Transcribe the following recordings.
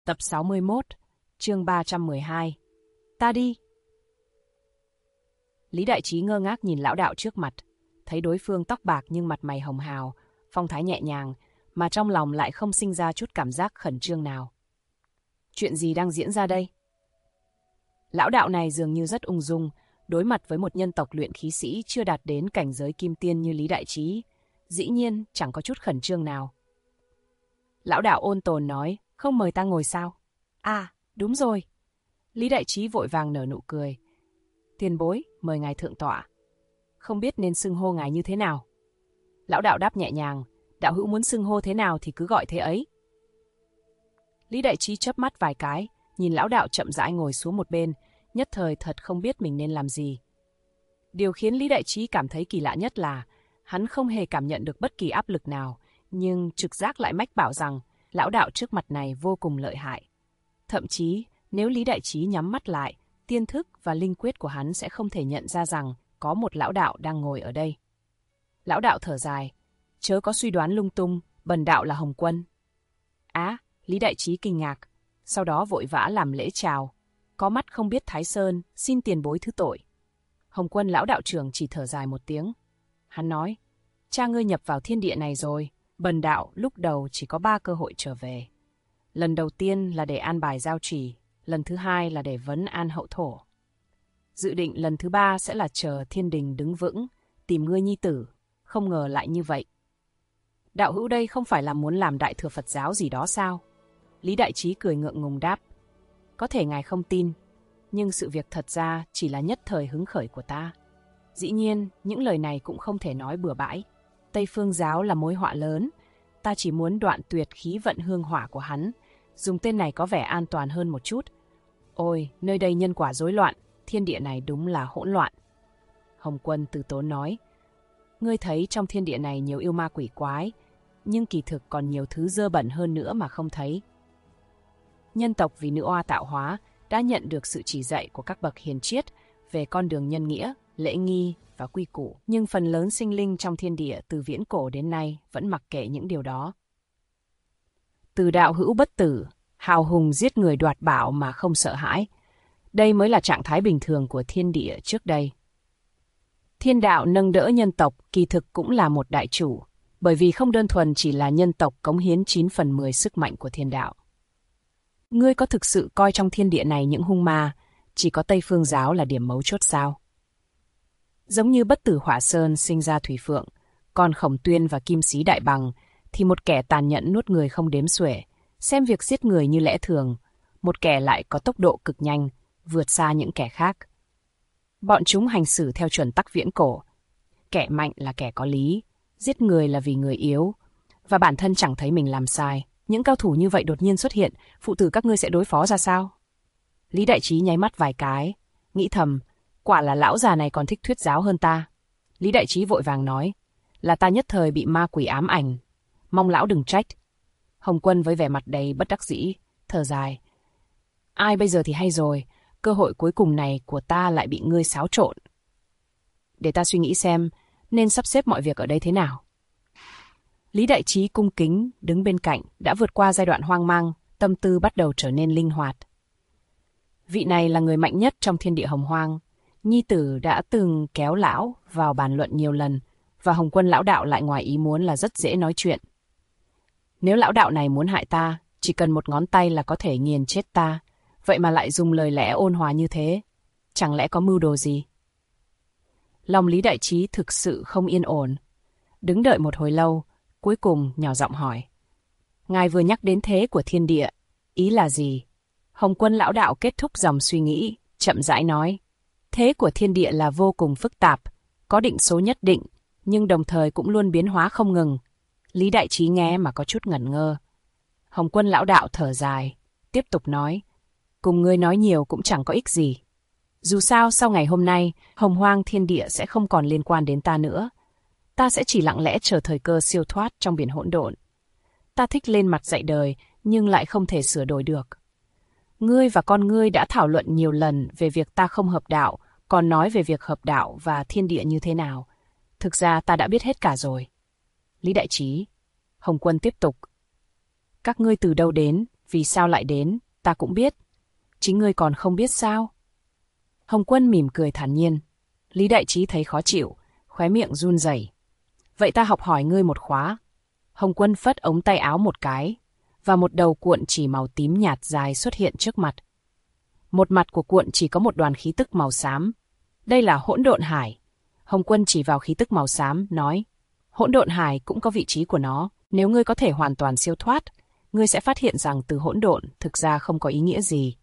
Tập 61, chương 312. Ta đi. Lý Đại Trí ngơ ngác nhìn lão đạo trước mặt, thấy đối phương tóc bạc nhưng mặt mày hồng hào, phong thái nhẹ nhàng, mà trong lòng lại không sinh ra chút cảm giác khẩn trương nào. Chuyện gì đang diễn ra đây? Lão đạo này dường như rất ung dung, đối mặt với một nhân tộc luyện khí sĩ chưa đạt đến cảnh giới kim tiên như Lý Đại Trí, dĩ nhiên chẳng có chút khẩn trương nào. Lão đạo ôn tồn nói, không mời ta ngồi sao? À, đúng rồi. Lý Đại Trí vội vàng nở nụ cười. Tiền bối, mời ngài thượng tọa. Không biết nên xưng hô ngài như thế nào? Lão đạo đáp nhẹ nhàng, đạo hữu muốn xưng hô thế nào thì cứ gọi thế ấy. Lý Đại Trí chớp mắt vài cái, nhìn lão đạo chậm rãi ngồi xuống một bên, nhất thời thật không biết mình nên làm gì. Điều khiến Lý Đại Trí cảm thấy kỳ lạ nhất là hắn không hề cảm nhận được bất kỳ áp lực nào, nhưng trực giác lại mách bảo rằng lão đạo trước mặt này vô cùng lợi hại. Thậm chí, nếu Lý Đại Trí nhắm mắt lại, tiên thức và linh quyết của hắn sẽ không thể nhận ra rằng có một lão đạo đang ngồi ở đây. Lão đạo thở dài, chớ có suy đoán lung tung, bần đạo là Hồng Quân. Á, Lý Đại Trí kinh ngạc, sau đó vội vã làm lễ chào. Có mắt không biết Thái Sơn, xin tiền bối thứ tội. Hồng Quân lão đạo trưởng chỉ thở dài một tiếng. Hắn nói, cha ngươi nhập vào thiên địa này rồi, bần đạo lúc đầu chỉ có 3 cơ hội trở về. Lần đầu tiên là để an bài giao trì, lần thứ 2 là để vấn an hậu thổ. Dự định lần thứ 3 sẽ là chờ thiên đình đứng vững, tìm ngươi nhi tử, không ngờ lại như vậy. Đạo hữu đây không phải là muốn làm đại thừa Phật giáo gì đó sao? Lý Đại Trí cười ngượng ngùng đáp. Có thể ngài không tin, nhưng sự việc thật ra chỉ là nhất thời hứng khởi của ta. Dĩ nhiên, những lời này cũng không thể nói bừa bãi. Tây Phương giáo là mối họa lớn, ta chỉ muốn đoạn tuyệt khí vận hương hỏa của hắn, dùng tên này có vẻ an toàn hơn một chút. Ôi, nơi đây nhân quả rối loạn, thiên địa này đúng là hỗn loạn. Hồng Quân từ tốn nói, ngươi thấy trong thiên địa này nhiều yêu ma quỷ quái, nhưng kỳ thực còn nhiều thứ dơ bẩn hơn nữa mà không thấy. Nhân tộc vì nữ oa tạo hóa đã nhận được sự chỉ dạy của các bậc hiền triết về con đường nhân nghĩa, lễ nghi và quy củ, nhưng phần lớn sinh linh trong thiên địa từ viễn cổ đến nay vẫn mặc kệ những điều đó. Từ đạo hữu bất tử, hào hùng giết người đoạt bảo mà không sợ hãi. Đây mới là trạng thái bình thường của thiên địa trước đây. Thiên đạo nâng đỡ nhân tộc kỳ thực cũng là một đại chủ, bởi vì không đơn thuần chỉ là nhân tộc cống hiến 9/10 sức mạnh của thiên đạo. Ngươi có thực sự coi trong thiên địa này những hung ma, chỉ có Tây Phương giáo là điểm mấu chốt sao? Giống như Bất Tử Hỏa Sơn sinh ra Thủy Phượng, còn Khổng Tuyên và Kim Sĩ Đại Bằng thì một kẻ tàn nhẫn nuốt người không đếm xuể, xem việc giết người như lẽ thường, một kẻ lại có tốc độ cực nhanh, vượt xa những kẻ khác. Bọn chúng hành xử theo chuẩn tắc viễn cổ, kẻ mạnh là kẻ có lý, giết người là vì người yếu, và bản thân chẳng thấy mình làm sai. Những cao thủ như vậy đột nhiên xuất hiện, phụ tử các ngươi sẽ đối phó ra sao? Lý Đại Trí nháy mắt vài cái, nghĩ thầm, quả là lão già này còn thích thuyết giáo hơn ta. Lý Đại Trí vội vàng nói, là ta nhất thời bị ma quỷ ám ảnh, mong lão đừng trách. Hồng Quân với vẻ mặt đầy bất đắc dĩ, thở dài. Ai bây giờ thì hay rồi, cơ hội cuối cùng này của ta lại bị ngươi xáo trộn. Để ta suy nghĩ xem, nên sắp xếp mọi việc ở đây thế nào. Lý Đại Trí cung kính, đứng bên cạnh, đã vượt qua giai đoạn hoang mang, tâm tư bắt đầu trở nên linh hoạt. Vị này là người mạnh nhất trong thiên địa hồng hoang. Nhi tử đã từng kéo lão vào bàn luận nhiều lần, và Hồng Quân lão đạo lại ngoài ý muốn là rất dễ nói chuyện. Nếu lão đạo này muốn hại ta, chỉ cần một ngón tay là có thể nghiền chết ta, vậy mà lại dùng lời lẽ ôn hòa như thế, chẳng lẽ có mưu đồ gì? Lòng Lý Đại Trí thực sự không yên ổn. Đứng đợi một hồi lâu, cuối cùng nhỏ giọng hỏi. Ngài vừa nhắc đến thế của thiên địa, ý là gì? Hồng Quân lão đạo kết thúc dòng suy nghĩ, chậm rãi nói. Thế của thiên địa là vô cùng phức tạp, có định số nhất định, nhưng đồng thời cũng luôn biến hóa không ngừng. Lý Đại Trí nghe mà có chút ngẩn ngơ. Hồng Quân lão đạo thở dài, tiếp tục nói. Cùng ngươi nói nhiều cũng chẳng có ích gì. Dù sao sau ngày hôm nay, hồng hoang thiên địa sẽ không còn liên quan đến ta nữa. Ta sẽ chỉ lặng lẽ chờ thời cơ siêu thoát trong biển hỗn độn. Ta thích lên mặt dạy đời, nhưng lại không thể sửa đổi được. Ngươi và con ngươi đã thảo luận nhiều lần về việc ta không hợp đạo, còn nói về việc hợp đạo và thiên địa như thế nào. Thực ra ta đã biết hết cả rồi. Lý Đại Trí. Hồng Quân tiếp tục. Các ngươi từ đâu đến Vì sao lại đến, ta cũng biết. Chính ngươi còn không biết sao? Hồng Quân mỉm cười thản nhiên. Lý Đại Trí thấy khó chịu, khóe miệng run rẩy. Vậy ta học hỏi ngươi một khóa. Hồng Quân phất ống tay áo một cái, và một đầu cuộn chỉ màu tím nhạt dài xuất hiện trước mặt. Một mặt của cuộn chỉ có một đoàn khí tức màu xám. Đây là hỗn độn hải. Hồng Quân chỉ vào khí tức màu xám, nói, hỗn độn hải cũng có vị trí của nó. Nếu ngươi có thể hoàn toàn siêu thoát, ngươi sẽ phát hiện rằng từ hỗn độn thực ra không có ý nghĩa gì.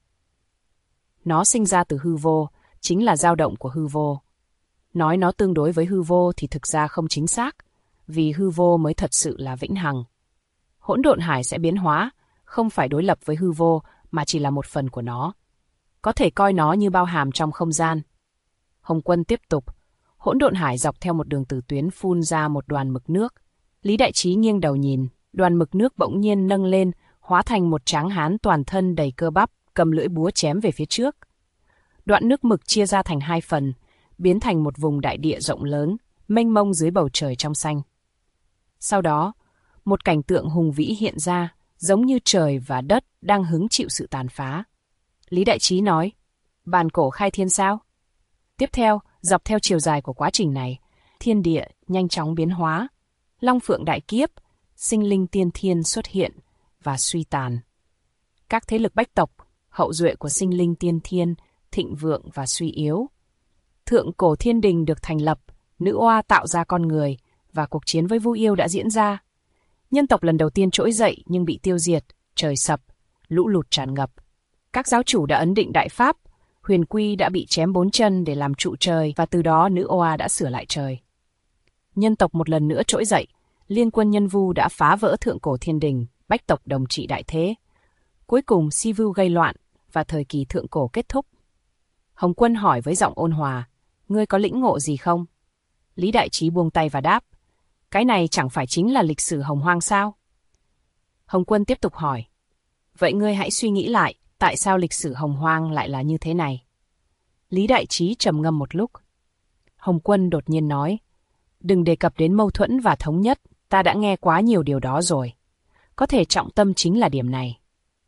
Nó sinh ra từ hư vô, chính là dao động của hư vô. Nói nó tương đối với hư vô thì thực ra không chính xác, vì hư vô mới thật sự là vĩnh hằng. Hỗn độn hải sẽ biến hóa, không phải đối lập với hư vô, mà chỉ là một phần của nó. Có thể coi nó như bao hàm trong không gian. Hồng Quân tiếp tục, hỗn độn hải dọc theo một đường tử tuyến phun ra một đoàn mực nước. Lý Đại Trí nghiêng đầu nhìn, đoàn mực nước bỗng nhiên nâng lên, hóa thành một tráng hán toàn thân đầy cơ bắp, cầm lưỡi búa chém về phía trước. Đoạn nước mực chia ra thành hai phần, biến thành một vùng đại địa rộng lớn, mênh mông dưới bầu trời trong xanh. Sau đó, một cảnh tượng hùng vĩ hiện ra, giống như trời và đất đang hứng chịu sự tàn phá. Lý Đại Trí nói, bàn cổ khai thiên sao? Tiếp theo, dọc theo chiều dài của quá trình này, thiên địa nhanh chóng biến hóa. Long phượng đại kiếp, sinh linh tiên thiên xuất hiện và suy tàn. Các thế lực bách tộc, hậu duệ của sinh linh tiên thiên, thịnh vượng và suy yếu. Thượng cổ thiên đình được thành lập, nữ oa tạo ra con người, và cuộc chiến với Vu Yêu đã diễn ra. Nhân tộc lần đầu tiên trỗi dậy nhưng bị tiêu diệt, trời sập, lũ lụt tràn ngập. Các giáo chủ đã ấn định đại pháp, Huyền Quy đã bị chém 4 chân để làm trụ trời và từ đó nữ oa đã sửa lại trời. Nhân tộc một lần nữa trỗi dậy, liên quân nhân Vu đã phá vỡ thượng cổ thiên đình, bách tộc đồng trị đại thế. Cuối cùng Si-vu gây loạn và thời kỳ thượng cổ kết thúc. Hồng Quân hỏi với giọng ôn hòa, ngươi có lĩnh ngộ gì không? Lý Đại Trí buông tay và đáp, cái này chẳng phải chính là lịch sử hồng hoang sao? Hồng Quân tiếp tục hỏi, vậy ngươi hãy suy nghĩ lại, tại sao lịch sử hồng hoang lại là như thế này? Lý Đại Trí trầm ngâm một lúc. Hồng Quân đột nhiên nói, đừng đề cập đến mâu thuẫn và thống nhất, ta đã nghe quá nhiều điều đó rồi. Có thể trọng tâm chính là điểm này.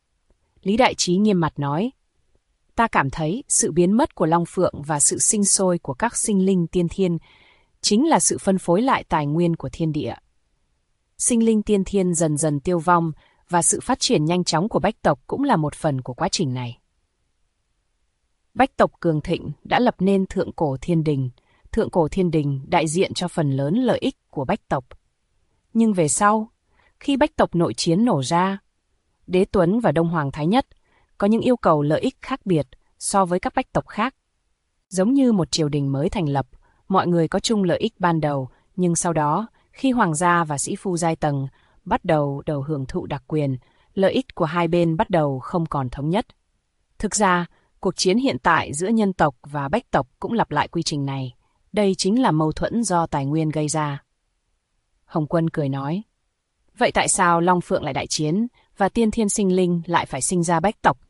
Lý Đại Trí nghiêm mặt nói, ta cảm thấy sự biến mất của Long Phượng và sự sinh sôi của các sinh linh tiên thiên chính là sự phân phối lại tài nguyên của thiên địa. Sinh linh tiên thiên dần dần tiêu vong và sự phát triển nhanh chóng của bách tộc cũng là một phần của quá trình này. Bách tộc cường thịnh đã lập nên thượng cổ thiên đình. Thượng cổ thiên đình đại diện cho phần lớn lợi ích của bách tộc. Nhưng về sau, khi bách tộc nội chiến nổ ra, Đế Tuấn và Đông Hoàng Thái Nhất có những yêu cầu lợi ích khác biệt so với các bách tộc khác. Giống như một triều đình mới thành lập, mọi người có chung lợi ích ban đầu, nhưng sau đó, khi hoàng gia và sĩ phu giai tầng bắt đầu hưởng thụ đặc quyền, lợi ích của hai bên bắt đầu không còn thống nhất. Thực ra, cuộc chiến hiện tại giữa nhân tộc và bách tộc cũng lặp lại quy trình này. Đây chính là mâu thuẫn do tài nguyên gây ra. Hồng Quân cười nói, vậy tại sao Long Phượng lại đại chiến và tiên thiên sinh linh lại phải sinh ra bách tộc?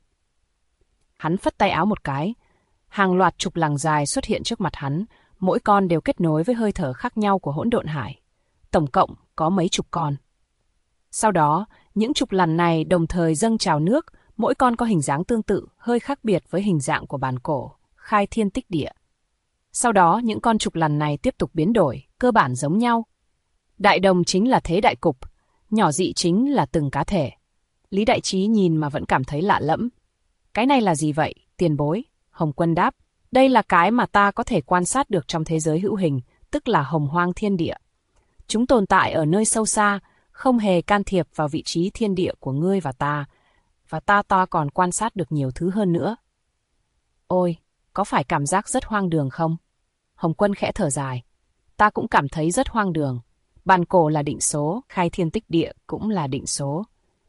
Hắn phất tay áo một cái, hàng loạt trục lằng dài xuất hiện trước mặt hắn, mỗi con đều kết nối với hơi thở khác nhau của hỗn độn hải. Tổng cộng có mấy chục con. Sau đó, những trục lằn này đồng thời dâng trào nước, mỗi con có hình dáng tương tự, hơi khác biệt với hình dạng của bàn cổ, khai thiên tích địa. Sau đó, những con trục lằn này tiếp tục biến đổi, cơ bản giống nhau. Đại đồng chính là thế đại cục, nhỏ dị chính là từng cá thể. Lý Đại Trí nhìn mà vẫn cảm thấy lạ lẫm. Cái này là gì vậy, tiền bối? Hồng Quân đáp, đây là cái mà ta có thể quan sát được trong thế giới hữu hình, tức là hồng hoang thiên địa. Chúng tồn tại ở nơi sâu xa, không hề can thiệp vào vị trí thiên địa của ngươi và ta còn quan sát được nhiều thứ hơn nữa. Ôi, có phải cảm giác rất hoang đường không? Hồng Quân khẽ thở dài. Ta cũng cảm thấy rất hoang đường. Bàn cổ là định số, khai thiên tích địa cũng là định số.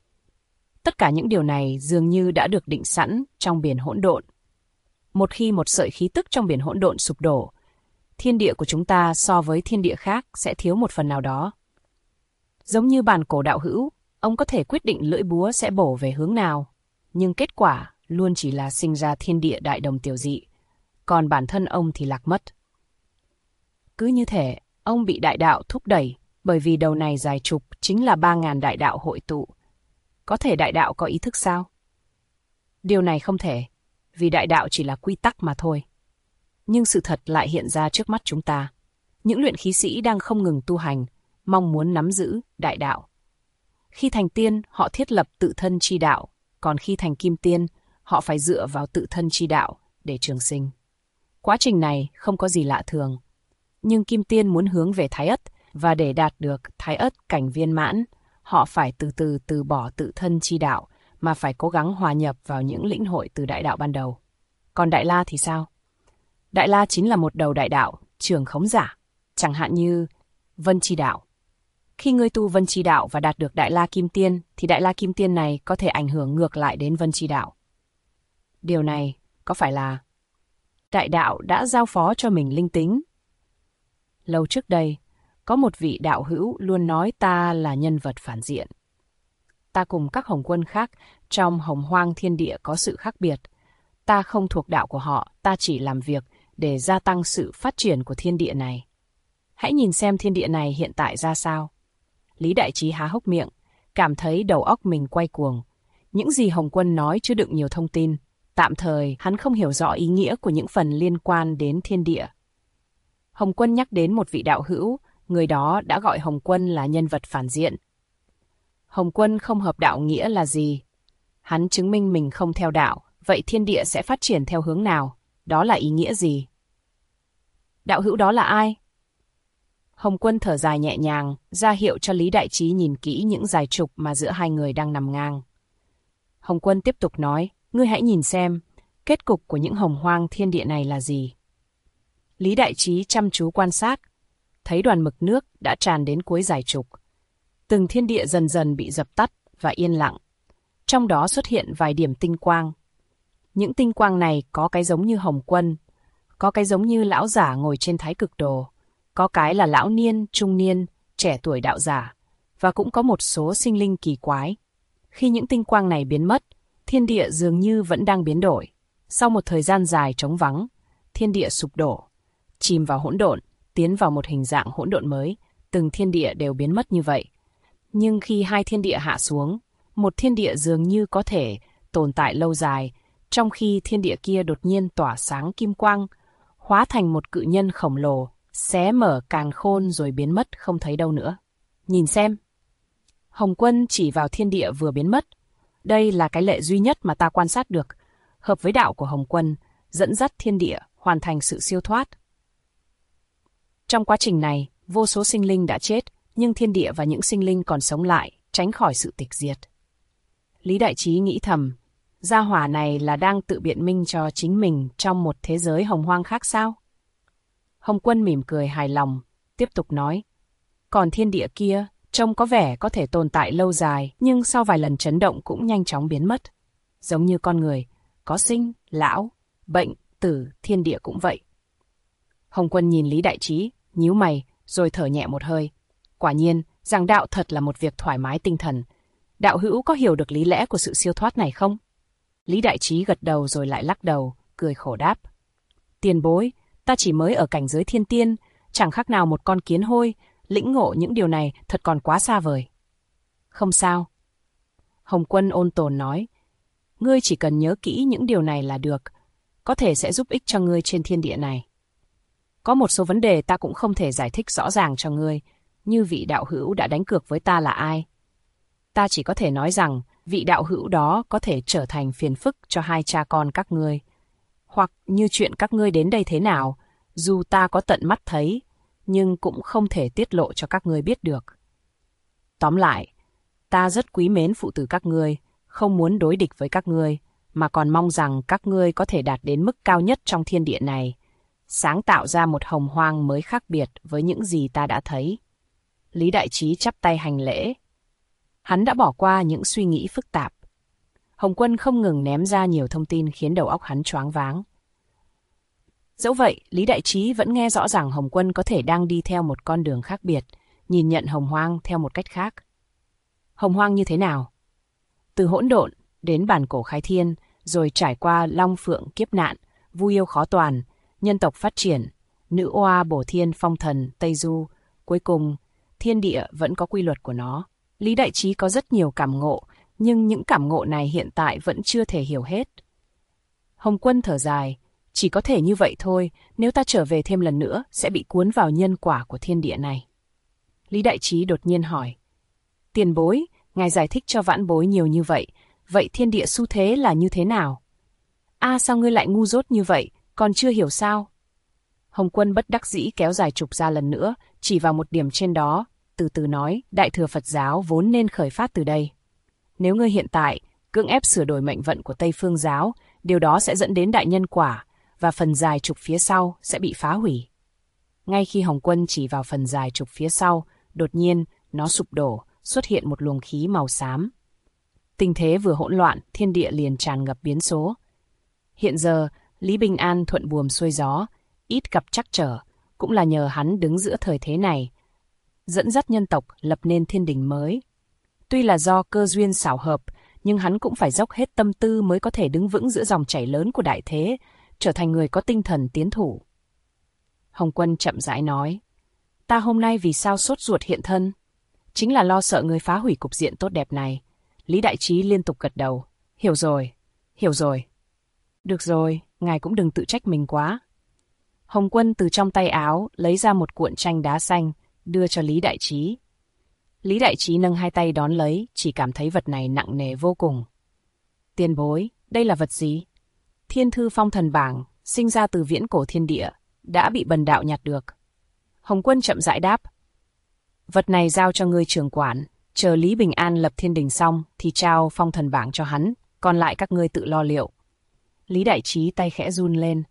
Tất cả những điều này dường như đã được định sẵn trong biển hỗn độn. Một khi một sợi khí tức trong biển hỗn độn sụp đổ, thiên địa của chúng ta so với thiên địa khác sẽ thiếu một phần nào đó. Giống như bàn cổ đạo hữu, ông có thể quyết định lưỡi búa sẽ bổ về hướng nào, nhưng kết quả luôn chỉ là sinh ra thiên địa đại đồng tiểu dị, còn bản thân ông thì lạc mất. Cứ như thể, ông bị đại đạo thúc đẩy, bởi vì đầu này dài trục chính là 3.000 đại đạo hội tụ. Có thể đại đạo có ý thức sao? Điều này không thể, vì đại đạo chỉ là quy tắc mà thôi. Nhưng sự thật lại hiện ra trước mắt chúng ta. Những luyện khí sĩ đang không ngừng tu hành, mong muốn nắm giữ đại đạo. Khi thành tiên, họ thiết lập tự thân chi đạo, còn khi thành kim tiên, họ phải dựa vào tự thân chi đạo để trường sinh. Quá trình này không có gì lạ thường. Nhưng kim tiên muốn hướng về Thái Ất, và để đạt được Thái Ất cảnh viên mãn, họ phải từ từ từ bỏ tự thân chi đạo, mà phải cố gắng hòa nhập vào những lĩnh hội từ đại đạo ban đầu. Còn Đại La thì sao? Đại La chính là một đầu đại đạo, trường khống giả, chẳng hạn như Vân Chi Đạo. Khi ngươi tu Vân Chi Đạo và đạt được Đại La Kim Tiên, thì Đại La Kim Tiên này có thể ảnh hưởng ngược lại đến Vân Chi Đạo. Điều này có phải là đại đạo đã giao phó cho mình linh tính? Lâu trước đây, có một vị đạo hữu luôn nói ta là nhân vật phản diện. Ta cùng các hồng quân khác trong Hồng Hoang thiên địa có sự khác biệt. Ta không thuộc đạo của họ, ta chỉ làm việc để gia tăng sự phát triển của thiên địa này. Hãy nhìn xem thiên địa này hiện tại ra sao. Lý Đại Trí há hốc miệng, cảm thấy đầu óc mình quay cuồng. Những gì Hồng Quân nói chứa đựng nhiều thông tin. Tạm thời, hắn không hiểu rõ ý nghĩa của những phần liên quan đến thiên địa. Hồng Quân nhắc đến một vị đạo hữu, người đó đã gọi Hồng Quân là nhân vật phản diện. Hồng Quân không hợp đạo nghĩa là gì? Hắn chứng minh mình không theo đạo, vậy thiên địa sẽ phát triển theo hướng nào? Đó là ý nghĩa gì? Đạo hữu đó là ai? Hồng Quân thở dài nhẹ nhàng, ra hiệu cho Lý Đại Trí nhìn kỹ những dải trục mà giữa hai người đang nằm ngang. Hồng Quân tiếp tục nói, ngươi hãy nhìn xem, kết cục của những hồng hoang thiên địa này là gì? Lý Đại Trí chăm chú quan sát, thấy đoàn mực nước đã tràn đến cuối dải trục. Từng thiên địa dần dần bị dập tắt và yên lặng. Trong đó xuất hiện vài điểm tinh quang. Những tinh quang này có cái giống như Hồng Quân, có cái giống như lão giả ngồi trên thái cực đồ, có cái là lão niên, trung niên, trẻ tuổi đạo giả, và cũng có một số sinh linh kỳ quái. Khi những tinh quang này biến mất, thiên địa dường như vẫn đang biến đổi. Sau một thời gian dài trống vắng, thiên địa sụp đổ, chìm vào hỗn độn, tiến vào một hình dạng hỗn độn mới, từng thiên địa đều biến mất như vậy. Nhưng khi hai thiên địa hạ xuống, một thiên địa dường như có thể tồn tại lâu dài, trong khi thiên địa kia đột nhiên tỏa sáng kim quang, hóa thành một cự nhân khổng lồ, xé mở càn khôn rồi biến mất không thấy đâu nữa. Nhìn xem. Hồng Quân chỉ vào thiên địa vừa biến mất. Đây là cái lệ duy nhất mà ta quan sát được, hợp với đạo của Hồng Quân, dẫn dắt thiên địa hoàn thành sự siêu thoát. Trong quá trình này, vô số sinh linh đã chết, nhưng thiên địa và những sinh linh còn sống lại, tránh khỏi sự tịch diệt. Lý Đại Trí nghĩ thầm, gia hỏa này là đang tự biện minh cho chính mình trong một thế giới hồng hoang khác sao? Hồng Quân mỉm cười hài lòng, tiếp tục nói, còn thiên địa kia, trông có vẻ có thể tồn tại lâu dài, nhưng sau vài lần chấn động cũng nhanh chóng biến mất. Giống như con người, có sinh, lão, bệnh, tử, thiên địa cũng vậy. Hồng Quân nhìn Lý Đại Trí, nhíu mày, rồi thở nhẹ một hơi. Quả nhiên, giảng đạo thật là một việc thoải mái tinh thần. Đạo hữu có hiểu được lý lẽ của sự siêu thoát này không? Lý Đại Trí gật đầu rồi lại lắc đầu, cười khổ đáp. Tiền bối, ta chỉ mới ở cảnh giới thiên tiên, chẳng khác nào một con kiến hôi, lĩnh ngộ những điều này thật còn quá xa vời. Không sao. Hồng Quân ôn tồn nói, ngươi chỉ cần nhớ kỹ những điều này là được, có thể sẽ giúp ích cho ngươi trên thiên địa này. Có một số vấn đề ta cũng không thể giải thích rõ ràng cho ngươi, như vị đạo hữu đã đánh cược với ta là ai. Ta chỉ có thể nói rằng, vị đạo hữu đó có thể trở thành phiền phức cho hai cha con các ngươi. Hoặc như chuyện các ngươi đến đây thế nào, dù ta có tận mắt thấy, nhưng cũng không thể tiết lộ cho các ngươi biết được. Tóm lại, ta rất quý mến phụ tử các ngươi, không muốn đối địch với các ngươi, mà còn mong rằng các ngươi có thể đạt đến mức cao nhất trong thiên địa này, sáng tạo ra một hồng hoang mới khác biệt với những gì ta đã thấy. Lý Đại Trí chắp tay hành lễ. Hắn đã bỏ qua những suy nghĩ phức tạp. Hồng Quân không ngừng ném ra nhiều thông tin khiến đầu óc hắn choáng váng. Dẫu vậy, Lý Đại Trí vẫn nghe rõ ràng Hồng Quân có thể đang đi theo một con đường khác biệt, nhìn nhận hồng hoang theo một cách khác. Hồng hoang như thế nào? Từ hỗn độn đến bản cổ khai thiên, rồi trải qua long phượng kiếp nạn, vu yêu khó toàn, nhân tộc phát triển, nữ oa bổ thiên phong thần, Tây Du, cuối cùng, thiên địa vẫn có quy luật của nó. Lý Đại Trí có rất nhiều cảm ngộ, nhưng những cảm ngộ này hiện tại vẫn chưa thể hiểu hết. Hồng Quân thở dài, chỉ có thể như vậy thôi, nếu ta trở về thêm lần nữa sẽ bị cuốn vào nhân quả của thiên địa này. Lý Đại Trí đột nhiên hỏi, tiền bối, ngài giải thích cho vãn bối nhiều như vậy, vậy thiên địa xu thế là như thế nào? Sao ngươi lại ngu dốt như vậy, còn chưa hiểu sao? Hồng Quân bất đắc dĩ kéo dài trục ra lần nữa, chỉ vào một điểm trên đó, từ từ nói, Đại thừa Phật giáo vốn nên khởi phát từ đây. Nếu ngươi hiện tại cưỡng ép sửa đổi mệnh vận của Tây Phương giáo, điều đó sẽ dẫn đến đại nhân quả, và phần dài trục phía sau sẽ bị phá hủy. Ngay khi Hồng Quân chỉ vào phần dài trục phía sau, đột nhiên nó sụp đổ, xuất hiện một luồng khí màu xám. Tình thế vừa hỗn loạn, thiên địa liền tràn ngập biến số. Hiện giờ, Lý Bình An thuận buồm xuôi gió, ít gặp trắc trở, cũng là nhờ hắn đứng giữa thời thế này, dẫn dắt nhân tộc lập nên thiên đình mới. Tuy là do cơ duyên xảo hợp, nhưng hắn cũng phải dốc hết tâm tư mới có thể đứng vững giữa dòng chảy lớn của đại thế, trở thành người có tinh thần tiến thủ. Hồng Quân chậm rãi nói, ta hôm nay vì sao sốt ruột hiện thân? Chính là lo sợ người phá hủy cục diện tốt đẹp này. Lý Đại Trí liên tục gật đầu, hiểu rồi, hiểu rồi. Được rồi, ngài cũng đừng tự trách mình quá. Hồng Quân từ trong tay áo lấy ra một cuộn tranh đá xanh, đưa cho Lý Đại Trí. Lý Đại Trí nâng hai tay đón lấy, chỉ cảm thấy vật này nặng nề vô cùng. Tiền bối, đây là vật gì? Thiên thư phong thần bảng, sinh ra từ viễn cổ thiên địa, đã bị bần đạo nhặt được. Hồng Quân chậm rãi đáp. Vật này giao cho ngươi trưởng quản, chờ Lý Bình An lập thiên đình xong thì trao phong thần bảng cho hắn, còn lại các ngươi tự lo liệu. Lý Đại Trí tay khẽ run lên.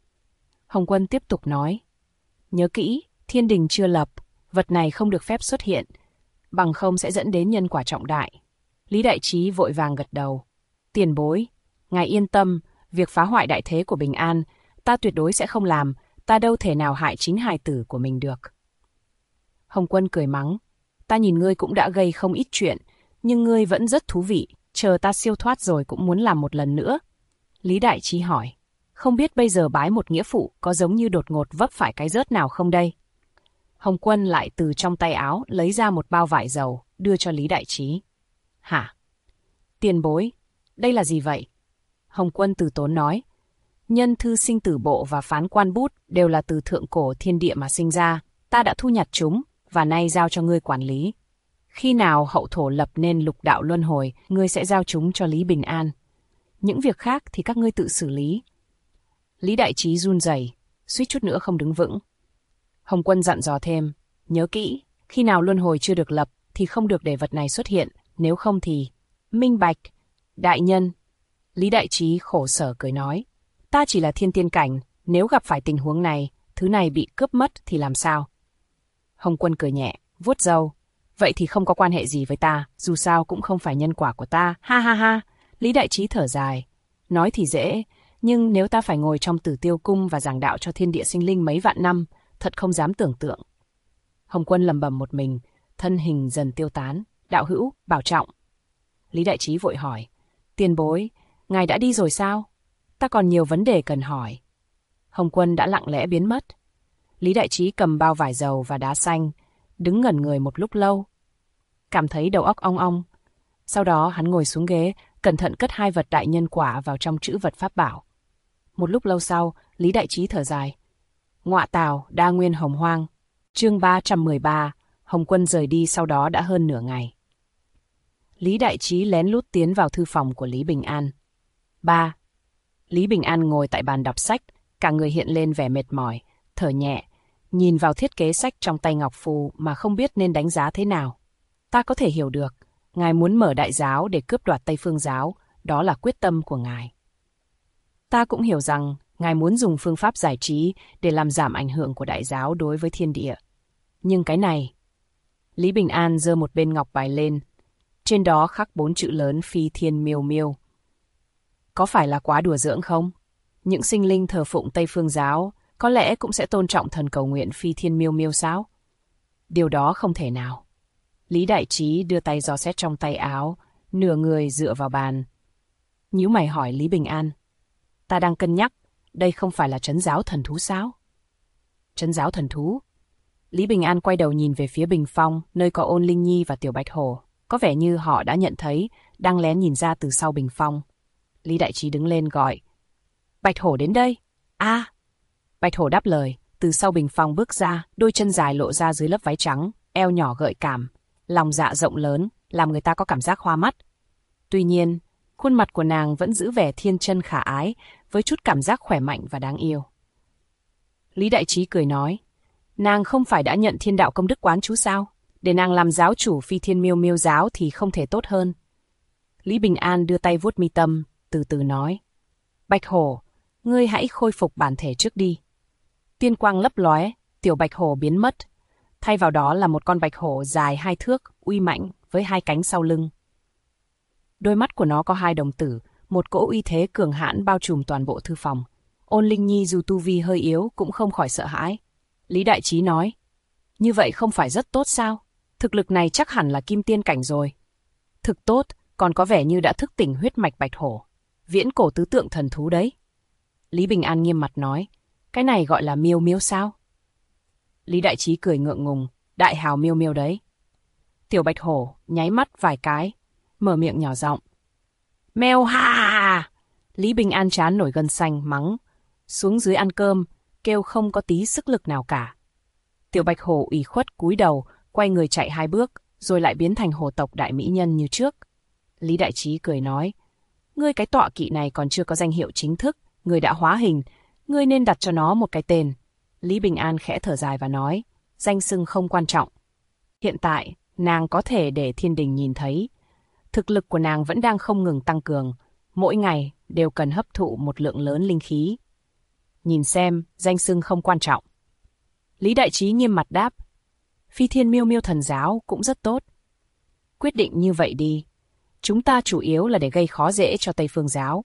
Hồng Quân tiếp tục nói. Nhớ kỹ, thiên đình chưa lập, vật này không được phép xuất hiện, bằng không sẽ dẫn đến nhân quả trọng đại. Lý Đại Trí vội vàng gật đầu. Tiền bối, ngài yên tâm, việc phá hoại đại thế của Bình An, ta tuyệt đối sẽ không làm, ta đâu thể nào hại chính hài tử của mình được. Hồng Quân cười mắng. Ta nhìn ngươi cũng đã gây không ít chuyện, nhưng ngươi vẫn rất thú vị, chờ ta siêu thoát rồi cũng muốn làm một lần nữa. Lý Đại Trí hỏi. Không biết bây giờ bái một nghĩa phụ có giống như đột ngột vấp phải cái rớt nào không đây? Hồng Quân lại từ trong tay áo lấy ra một bao vải dầu, đưa cho Lý Đại Trí. Hả? Tiền bối, đây là gì vậy? Hồng Quân từ tốn nói. Nhân thư sinh tử bộ và phán quan bút đều là từ thượng cổ thiên địa mà sinh ra. Ta đã thu nhặt chúng, và nay giao cho ngươi quản lý. Khi nào hậu thổ lập nên lục đạo luân hồi, ngươi sẽ giao chúng cho Lý Bình An. Những việc khác thì các ngươi tự xử lý. Lý Đại Trí run rẩy, suýt chút nữa không đứng vững. Hồng Quân dặn dò thêm, nhớ kỹ, khi nào luân hồi chưa được lập thì không được để vật này xuất hiện, nếu không thì... Minh bạch, đại nhân. Lý Đại Trí khổ sở cười nói, ta chỉ là thiên tiên cảnh, nếu gặp phải tình huống này, thứ này bị cướp mất thì làm sao? Hồng Quân cười nhẹ, vuốt râu, vậy thì không có quan hệ gì với ta, dù sao cũng không phải nhân quả của ta, ha ha ha. Lý Đại Trí thở dài, nói thì dễ, nhưng nếu ta phải ngồi trong Tử Tiêu Cung và giảng đạo cho thiên địa sinh linh mấy vạn năm, thật không dám tưởng tượng. Hồng Quân lẩm bẩm một mình, thân hình dần tiêu tán. Đạo hữu, bảo trọng. Lý Đại Trí vội hỏi, tiền bối, ngài đã đi rồi sao? Ta còn nhiều vấn đề cần hỏi. Hồng Quân đã lặng lẽ biến mất. Lý Đại Trí cầm bao vải dầu và đá xanh, đứng ngẩn người một lúc lâu. Cảm thấy đầu óc ong ong. Sau đó hắn ngồi xuống ghế, cẩn thận cất hai vật đại nhân quả vào trong trữ vật pháp bảo. Một lúc lâu sau, Lý Đại Trí thở dài. Ngọa tào, đa nguyên hồng hoang. Chương 313, Hồng Quân rời đi sau đó đã hơn nửa ngày. Lý Đại Trí lén lút tiến vào thư phòng của Lý Bình An. 3. Lý Bình An ngồi tại bàn đọc sách, cả người hiện lên vẻ mệt mỏi, thở nhẹ, nhìn vào thiết kế sách trong tay Ngọc Phù mà không biết nên đánh giá thế nào. Ta có thể hiểu được, ngài muốn mở đại giáo để cướp đoạt Tây Phương giáo, đó là quyết tâm của ngài. Ta cũng hiểu rằng, ngài muốn dùng phương pháp giải trí để làm giảm ảnh hưởng của đại giáo đối với thiên địa. Nhưng cái này... Lý Bình An giơ một bên ngọc bài lên, trên đó khắc 4 chữ lớn Phi Thiên Miêu Miêu. Có phải là quá đùa giỡn không? Những sinh linh thờ phụng Tây Phương giáo có lẽ cũng sẽ tôn trọng thần cầu nguyện Phi Thiên Miêu Miêu sao? Điều đó không thể nào. Lý Đại Trí đưa tay dò xét trong tay áo, nửa người dựa vào bàn. Nhíu mày hỏi Lý Bình An. Ta đang cân nhắc, đây không phải là trấn giáo thần thú sao? Trấn giáo thần thú? Lý Bình An quay đầu nhìn về phía bình phong, nơi có Ôn Linh Nhi và Tiểu Bạch Hổ. Có vẻ như họ đã nhận thấy đang lén nhìn ra từ sau bình phong. Lý Đại Trí đứng lên gọi. Bạch Hổ đến đây. À! Bạch Hổ đáp lời, từ sau bình phong bước ra, đôi chân dài lộ ra dưới lớp váy trắng, eo nhỏ gợi cảm, lòng dạ rộng lớn, làm người ta có cảm giác hoa mắt. Tuy nhiên, khuôn mặt của nàng vẫn giữ vẻ thiên chân khả ái, với chút cảm giác khỏe mạnh và đáng yêu. Lý Đại Trí cười nói, nàng không phải đã nhận Thiên Đạo Công Đức Quán chú sao? Để nàng làm giáo chủ Phi Thiên Miêu Miêu giáo thì không thể tốt hơn. Lý Bình An đưa tay vuốt mi tâm, từ từ nói, Bạch Hổ, ngươi hãy khôi phục bản thể trước đi. Tiên quang lấp lóe, tiểu Bạch Hổ biến mất. Thay vào đó là một con Bạch Hổ dài 2 thước, uy mạnh, với 2 cánh sau lưng. Đôi mắt của nó có 2 đồng tử, một cỗ uy thế cường hãn bao trùm toàn bộ thư phòng. Ôn Linh Nhi dù tu vi hơi yếu cũng không khỏi sợ hãi. Lý Đại Trí nói, như vậy không phải rất tốt sao? Thực lực này chắc hẳn là kim tiên cảnh rồi. Thực tốt, còn có vẻ như đã thức tỉnh huyết mạch Bạch Hổ. Viễn cổ tứ tượng thần thú đấy. Lý Bình An nghiêm mặt nói, cái này gọi là miêu miêu sao? Lý Đại Trí cười ngượng ngùng, đại hào miêu miêu đấy. Tiểu Bạch Hổ nháy mắt vài cái, mở miệng nhỏ giọng. Mèo hà! Lý Bình An trán nổi gân xanh mắng, xuống dưới ăn cơm, kêu không có tí sức lực nào cả. Tiểu Bạch Hổ ủy khuất cúi đầu, quay người chạy 2 bước, rồi lại biến thành hổ tộc đại mỹ nhân như trước. Lý Đại Trí cười nói, ngươi cái tọa kỵ này còn chưa có danh hiệu chính thức, ngươi đã hóa hình, ngươi nên đặt cho nó một cái tên. Lý Bình An khẽ thở dài và nói, danh xưng không quan trọng. Hiện tại, nàng có thể để thiên đình nhìn thấy. Thực lực của nàng vẫn đang không ngừng tăng cường, mỗi ngày đều cần hấp thụ một lượng lớn linh khí. Nhìn xem, danh xưng không quan trọng. Lý Đại Trí nghiêm mặt đáp, Phi Thiên Miêu Miêu thần giáo cũng rất tốt. Quyết định như vậy đi, chúng ta chủ yếu là để gây khó dễ cho Tây Phương giáo.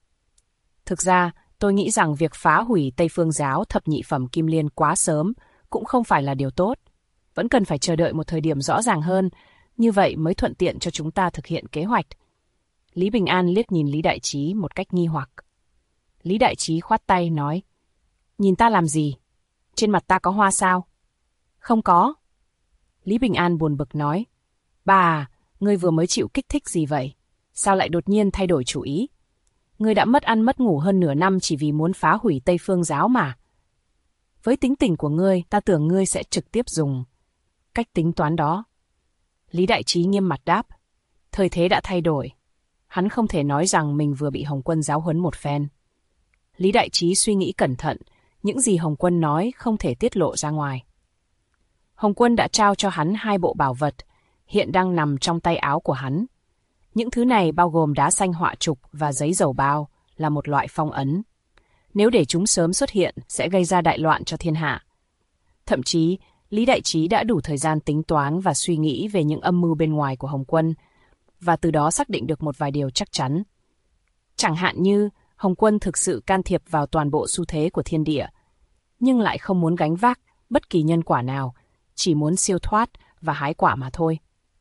Thực ra, tôi nghĩ rằng việc phá hủy Tây Phương giáo thập nhị phẩm Kim Liên quá sớm cũng không phải là điều tốt. Vẫn cần phải chờ đợi một thời điểm rõ ràng hơn, như vậy mới thuận tiện cho chúng ta thực hiện kế hoạch. Lý Bình An liếc nhìn Lý Đại Trí một cách nghi hoặc. Lý Đại Trí khoát tay nói, nhìn ta làm gì? Trên mặt ta có hoa sao? Không có. Lý Bình An buồn bực nói, bà, ngươi vừa mới chịu kích thích gì vậy? Sao lại đột nhiên thay đổi chủ ý? Ngươi đã mất ăn mất ngủ hơn nửa năm chỉ vì muốn phá hủy Tây Phương giáo mà. Với tính tình của ngươi, ta tưởng ngươi sẽ trực tiếp dùng cách tính toán đó. Lý Đại Trí nghiêm mặt đáp, thời thế đã thay đổi. Hắn không thể nói rằng mình vừa bị Hồng Quân giáo huấn một phen. Lý Đại Trí suy nghĩ cẩn thận, những gì Hồng Quân nói không thể tiết lộ ra ngoài. Hồng Quân đã trao cho hắn 2 bộ bảo vật, hiện đang nằm trong tay áo của hắn. Những thứ này bao gồm đá xanh họa trục và giấy dầu bao, là một loại phong ấn. Nếu để chúng sớm xuất hiện, sẽ gây ra đại loạn cho thiên hạ. Thậm chí, Lý Đại Trí đã đủ thời gian tính toán và suy nghĩ về những âm mưu bên ngoài của Hồng Quân, và từ đó xác định được một vài điều chắc chắn. Chẳng hạn như, Hồng Quân thực sự can thiệp vào toàn bộ xu thế của thiên địa, nhưng lại không muốn gánh vác bất kỳ nhân quả nào, chỉ muốn siêu thoát và hái quả mà thôi.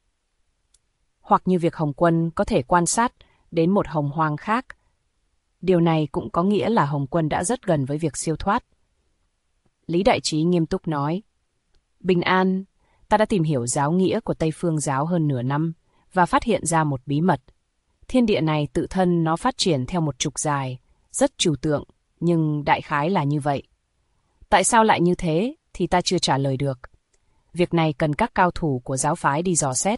Hoặc như việc Hồng Quân có thể quan sát đến một hồng hoang khác. Điều này cũng có nghĩa là Hồng Quân đã rất gần với việc siêu thoát. Lý Đại Trí nghiêm túc nói, Bình An, ta đã tìm hiểu giáo nghĩa của Tây Phương giáo hơn nửa năm và phát hiện ra một bí mật. Thiên địa này tự thân nó phát triển theo một trục dài, rất trừu tượng, nhưng đại khái là như vậy. Tại sao lại như thế thì ta chưa trả lời được. Việc này cần các cao thủ của giáo phái đi dò xét.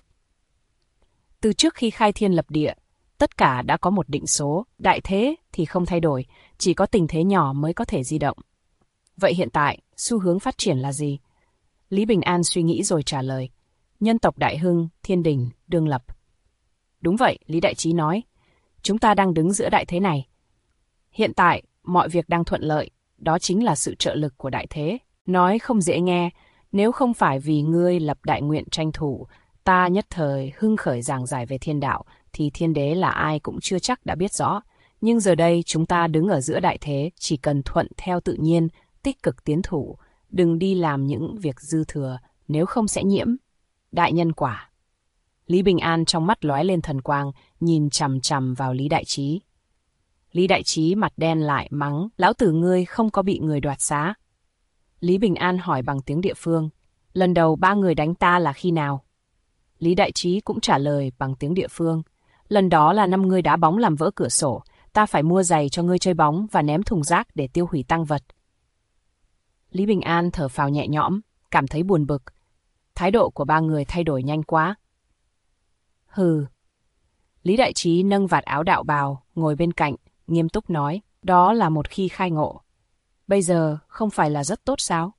Từ trước khi khai thiên lập địa, tất cả đã có một định số, đại thế thì không thay đổi, chỉ có tình thế nhỏ mới có thể di động. Vậy hiện tại, xu hướng phát triển là gì? Lý Bình An suy nghĩ rồi trả lời, nhân tộc đại hưng, thiên đình, đương lập. Đúng vậy, Lý Đại Trí nói, chúng ta đang đứng giữa đại thế này. Hiện tại, mọi việc đang thuận lợi, đó chính là sự trợ lực của đại thế. Nói không dễ nghe, nếu không phải vì ngươi lập đại nguyện tranh thủ, ta nhất thời hưng khởi giảng giải về thiên đạo, thì thiên đế là ai cũng chưa chắc đã biết rõ. Nhưng giờ đây chúng ta đứng ở giữa đại thế, chỉ cần thuận theo tự nhiên, tích cực tiến thủ, đừng đi làm những việc dư thừa, nếu không sẽ nhiễm đại nhân quả. Lý Bình An trong mắt lóe lên thần quang, nhìn chằm chằm vào Lý Đại Trí. Lý Đại Trí mặt đen lại mắng, lão tử ngươi không có bị người đoạt xá. Lý Bình An hỏi bằng tiếng địa phương, lần đầu 3 người đánh ta là khi nào? Lý Đại Trí cũng trả lời bằng tiếng địa phương, Lần đó là năm ngươi đá bóng làm vỡ cửa sổ, ta phải mua giày cho ngươi chơi bóng và ném thùng rác để tiêu hủy tang vật. Lý Bình An thở phào nhẹ nhõm, cảm thấy buồn bực. Thái độ của ba người thay đổi nhanh quá. Hừ. Lý Đại Trí nâng vạt áo đạo bào, ngồi bên cạnh, nghiêm túc nói, đó là một khi khai ngộ. Bây giờ không phải là rất tốt sao?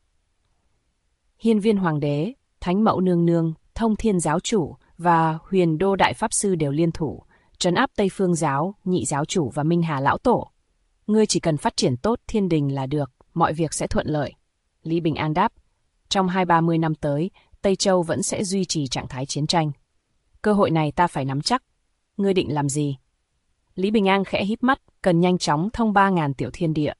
Hiên Viên Hoàng đế, Thánh Mẫu Nương Nương, Thông Thiên Giáo Chủ và Huyền Đô Đại Pháp Sư đều liên thủ, trấn áp Tây Phương Giáo, Nhị Giáo Chủ và Minh Hà Lão Tổ. Ngươi chỉ cần phát triển tốt Thiên Đình là được, mọi việc sẽ thuận lợi. Lý Bình An đáp, trong 20-30 năm tới, Tây Châu vẫn sẽ duy trì trạng thái chiến tranh. Cơ hội này ta phải nắm chắc. Ngươi định làm gì? Lý Bình An khẽ híp mắt, cần nhanh chóng thông 3.000 tiểu thiên địa.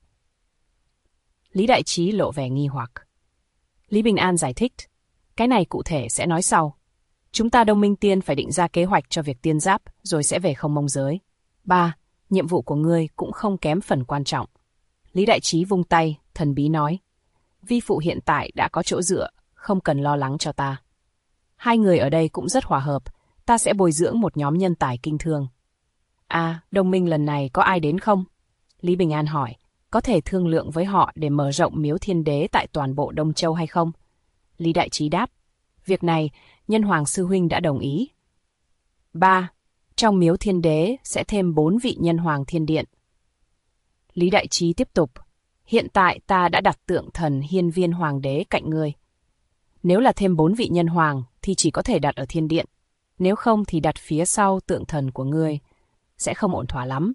Lý Đại Trí lộ vẻ nghi hoặc. Lý Bình An giải thích, cái này cụ thể sẽ nói sau. Chúng ta Đông Minh Tiên phải định ra kế hoạch cho việc tiên giáp, rồi sẽ về Không Mông Giới. 3. Nhiệm vụ của ngươi cũng không kém phần quan trọng. Lý Đại Trí vung tay, thần bí nói, vi phụ hiện tại đã có chỗ dựa, không cần lo lắng cho ta. Hai người ở đây cũng rất hòa hợp, ta sẽ bồi dưỡng một nhóm nhân tài kinh thương. À, đồng minh lần này có ai đến không? Lý Bình An hỏi, có thể thương lượng với họ để mở rộng miếu thiên đế tại toàn bộ Đông Châu hay không? Lý Đại Trí đáp, việc này, Nhân Hoàng Sư Huynh đã đồng ý. 3. Trong miếu thiên đế sẽ thêm 4 vị Nhân Hoàng Thiên Điện. Lý Đại Trí tiếp tục, hiện tại ta đã đặt tượng thần Hiên Viên Hoàng đế cạnh ngươi. Nếu là thêm 4 vị Nhân Hoàng thì chỉ có thể đặt ở thiên điện, nếu không thì đặt phía sau tượng thần của ngươi, sẽ không ổn thỏa lắm.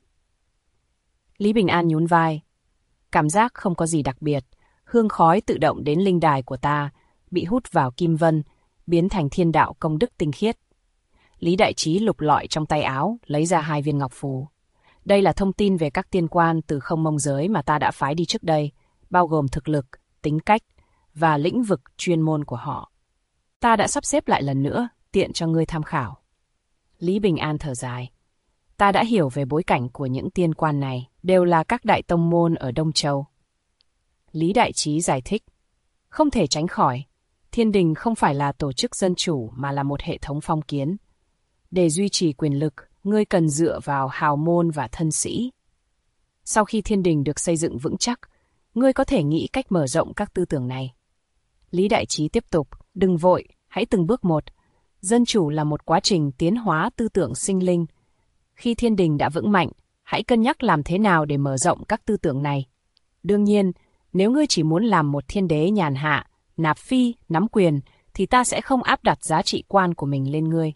Lý Bình An nhún vai, cảm giác không có gì đặc biệt, hương khói tự động đến linh đài của ta, bị hút vào kim vân, biến thành thiên đạo công đức tinh khiết. Lý Đại Trí lục lọi trong tay áo, lấy ra 2 viên ngọc phù. Đây là thông tin về các tiên quan từ Không Mông Giới mà ta đã phái đi trước đây, bao gồm thực lực, tính cách và lĩnh vực chuyên môn của họ. Ta đã sắp xếp lại lần nữa, tiện cho ngươi tham khảo. Lý Bình An thở dài. Ta đã hiểu về bối cảnh của những tiên quan này, đều là các đại tông môn ở Đông Châu. Lý Đại Trí giải thích. Không thể tránh khỏi, Thiên Đình không phải là tổ chức dân chủ mà là một hệ thống phong kiến. Để duy trì quyền lực, ngươi cần dựa vào hào môn và thân sĩ. Sau khi Thiên Đình được xây dựng vững chắc, ngươi có thể nghĩ cách mở rộng các tư tưởng này. Lý Đại Trí tiếp tục, đừng vội, hãy từng bước một. Dân chủ là một quá trình tiến hóa tư tưởng sinh linh. Khi Thiên Đình đã vững mạnh, hãy cân nhắc làm thế nào để mở rộng các tư tưởng này. Đương nhiên, nếu ngươi chỉ muốn làm một thiên đế nhàn hạ, nạp phi, nắm quyền, thì ta sẽ không áp đặt giá trị quan của mình lên ngươi.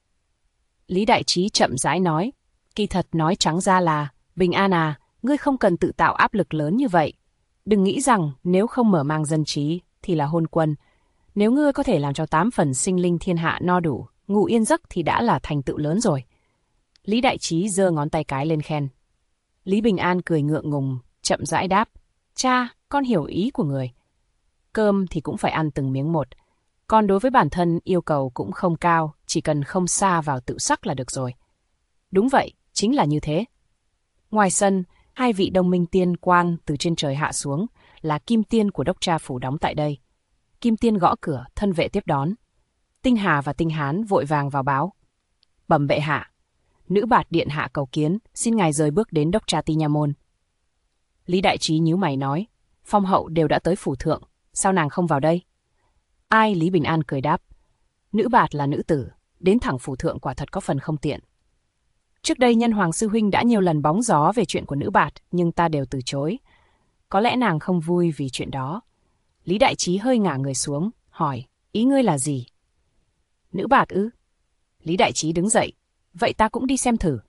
Lý Đại Trí chậm rãi nói, kỳ thật nói trắng ra là, Bình An à, ngươi không cần tự tạo áp lực lớn như vậy. Đừng nghĩ rằng nếu không mở mang dân trí thì là hôn quân. Nếu ngươi có thể làm cho 8 phần sinh linh thiên hạ no đủ, ngủ yên giấc thì đã là thành tựu lớn rồi. Lý Đại Trí giơ ngón tay cái lên khen. Lý Bình An cười ngượng ngùng, chậm rãi đáp, cha, con hiểu ý của người. Cơm thì cũng phải ăn từng miếng một. Còn đối với bản thân yêu cầu cũng không cao, chỉ cần không xa vào tự sắc là được rồi. Đúng vậy, chính là như thế. Ngoài sân, 2 vị Đông Minh tiên quan từ trên trời hạ xuống, là Kim Tiên của Đốc Tra Phủ đóng tại đây. Kim Tiên gõ cửa, thân vệ tiếp đón. Tinh Hà và Tinh Hán vội vàng vào báo. Bẩm bệ hạ, nữ bạt điện hạ cầu kiến, xin ngài rời bước đến Đốc Tra Ti Nha Môn. Lý Đại Trí nhíu mày nói, phong hậu đều đã tới phủ thượng, sao nàng không vào đây? Ai? Lý Bình An cười đáp, nữ bạt là nữ tử, đến thẳng phủ thượng quả thật có phần không tiện. Trước đây Nhân Hoàng Sư Huynh đã nhiều lần bóng gió về chuyện của nữ bạt, nhưng ta đều từ chối. Có lẽ nàng không vui vì chuyện đó. Lý Đại Trí hơi ngả người xuống, hỏi, ý ngươi là gì? Nữ bạt ư? Lý Đại Trí đứng dậy, vậy ta cũng đi xem thử.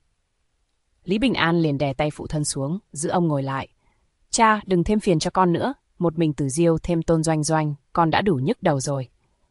Lý Bình An liền đè tay phụ thân xuống, giữ ông ngồi lại. Cha, đừng thêm phiền cho con nữa, một mình Tử Diêu thêm Tôn Doanh Doanh, con đã đủ nhức đầu rồi.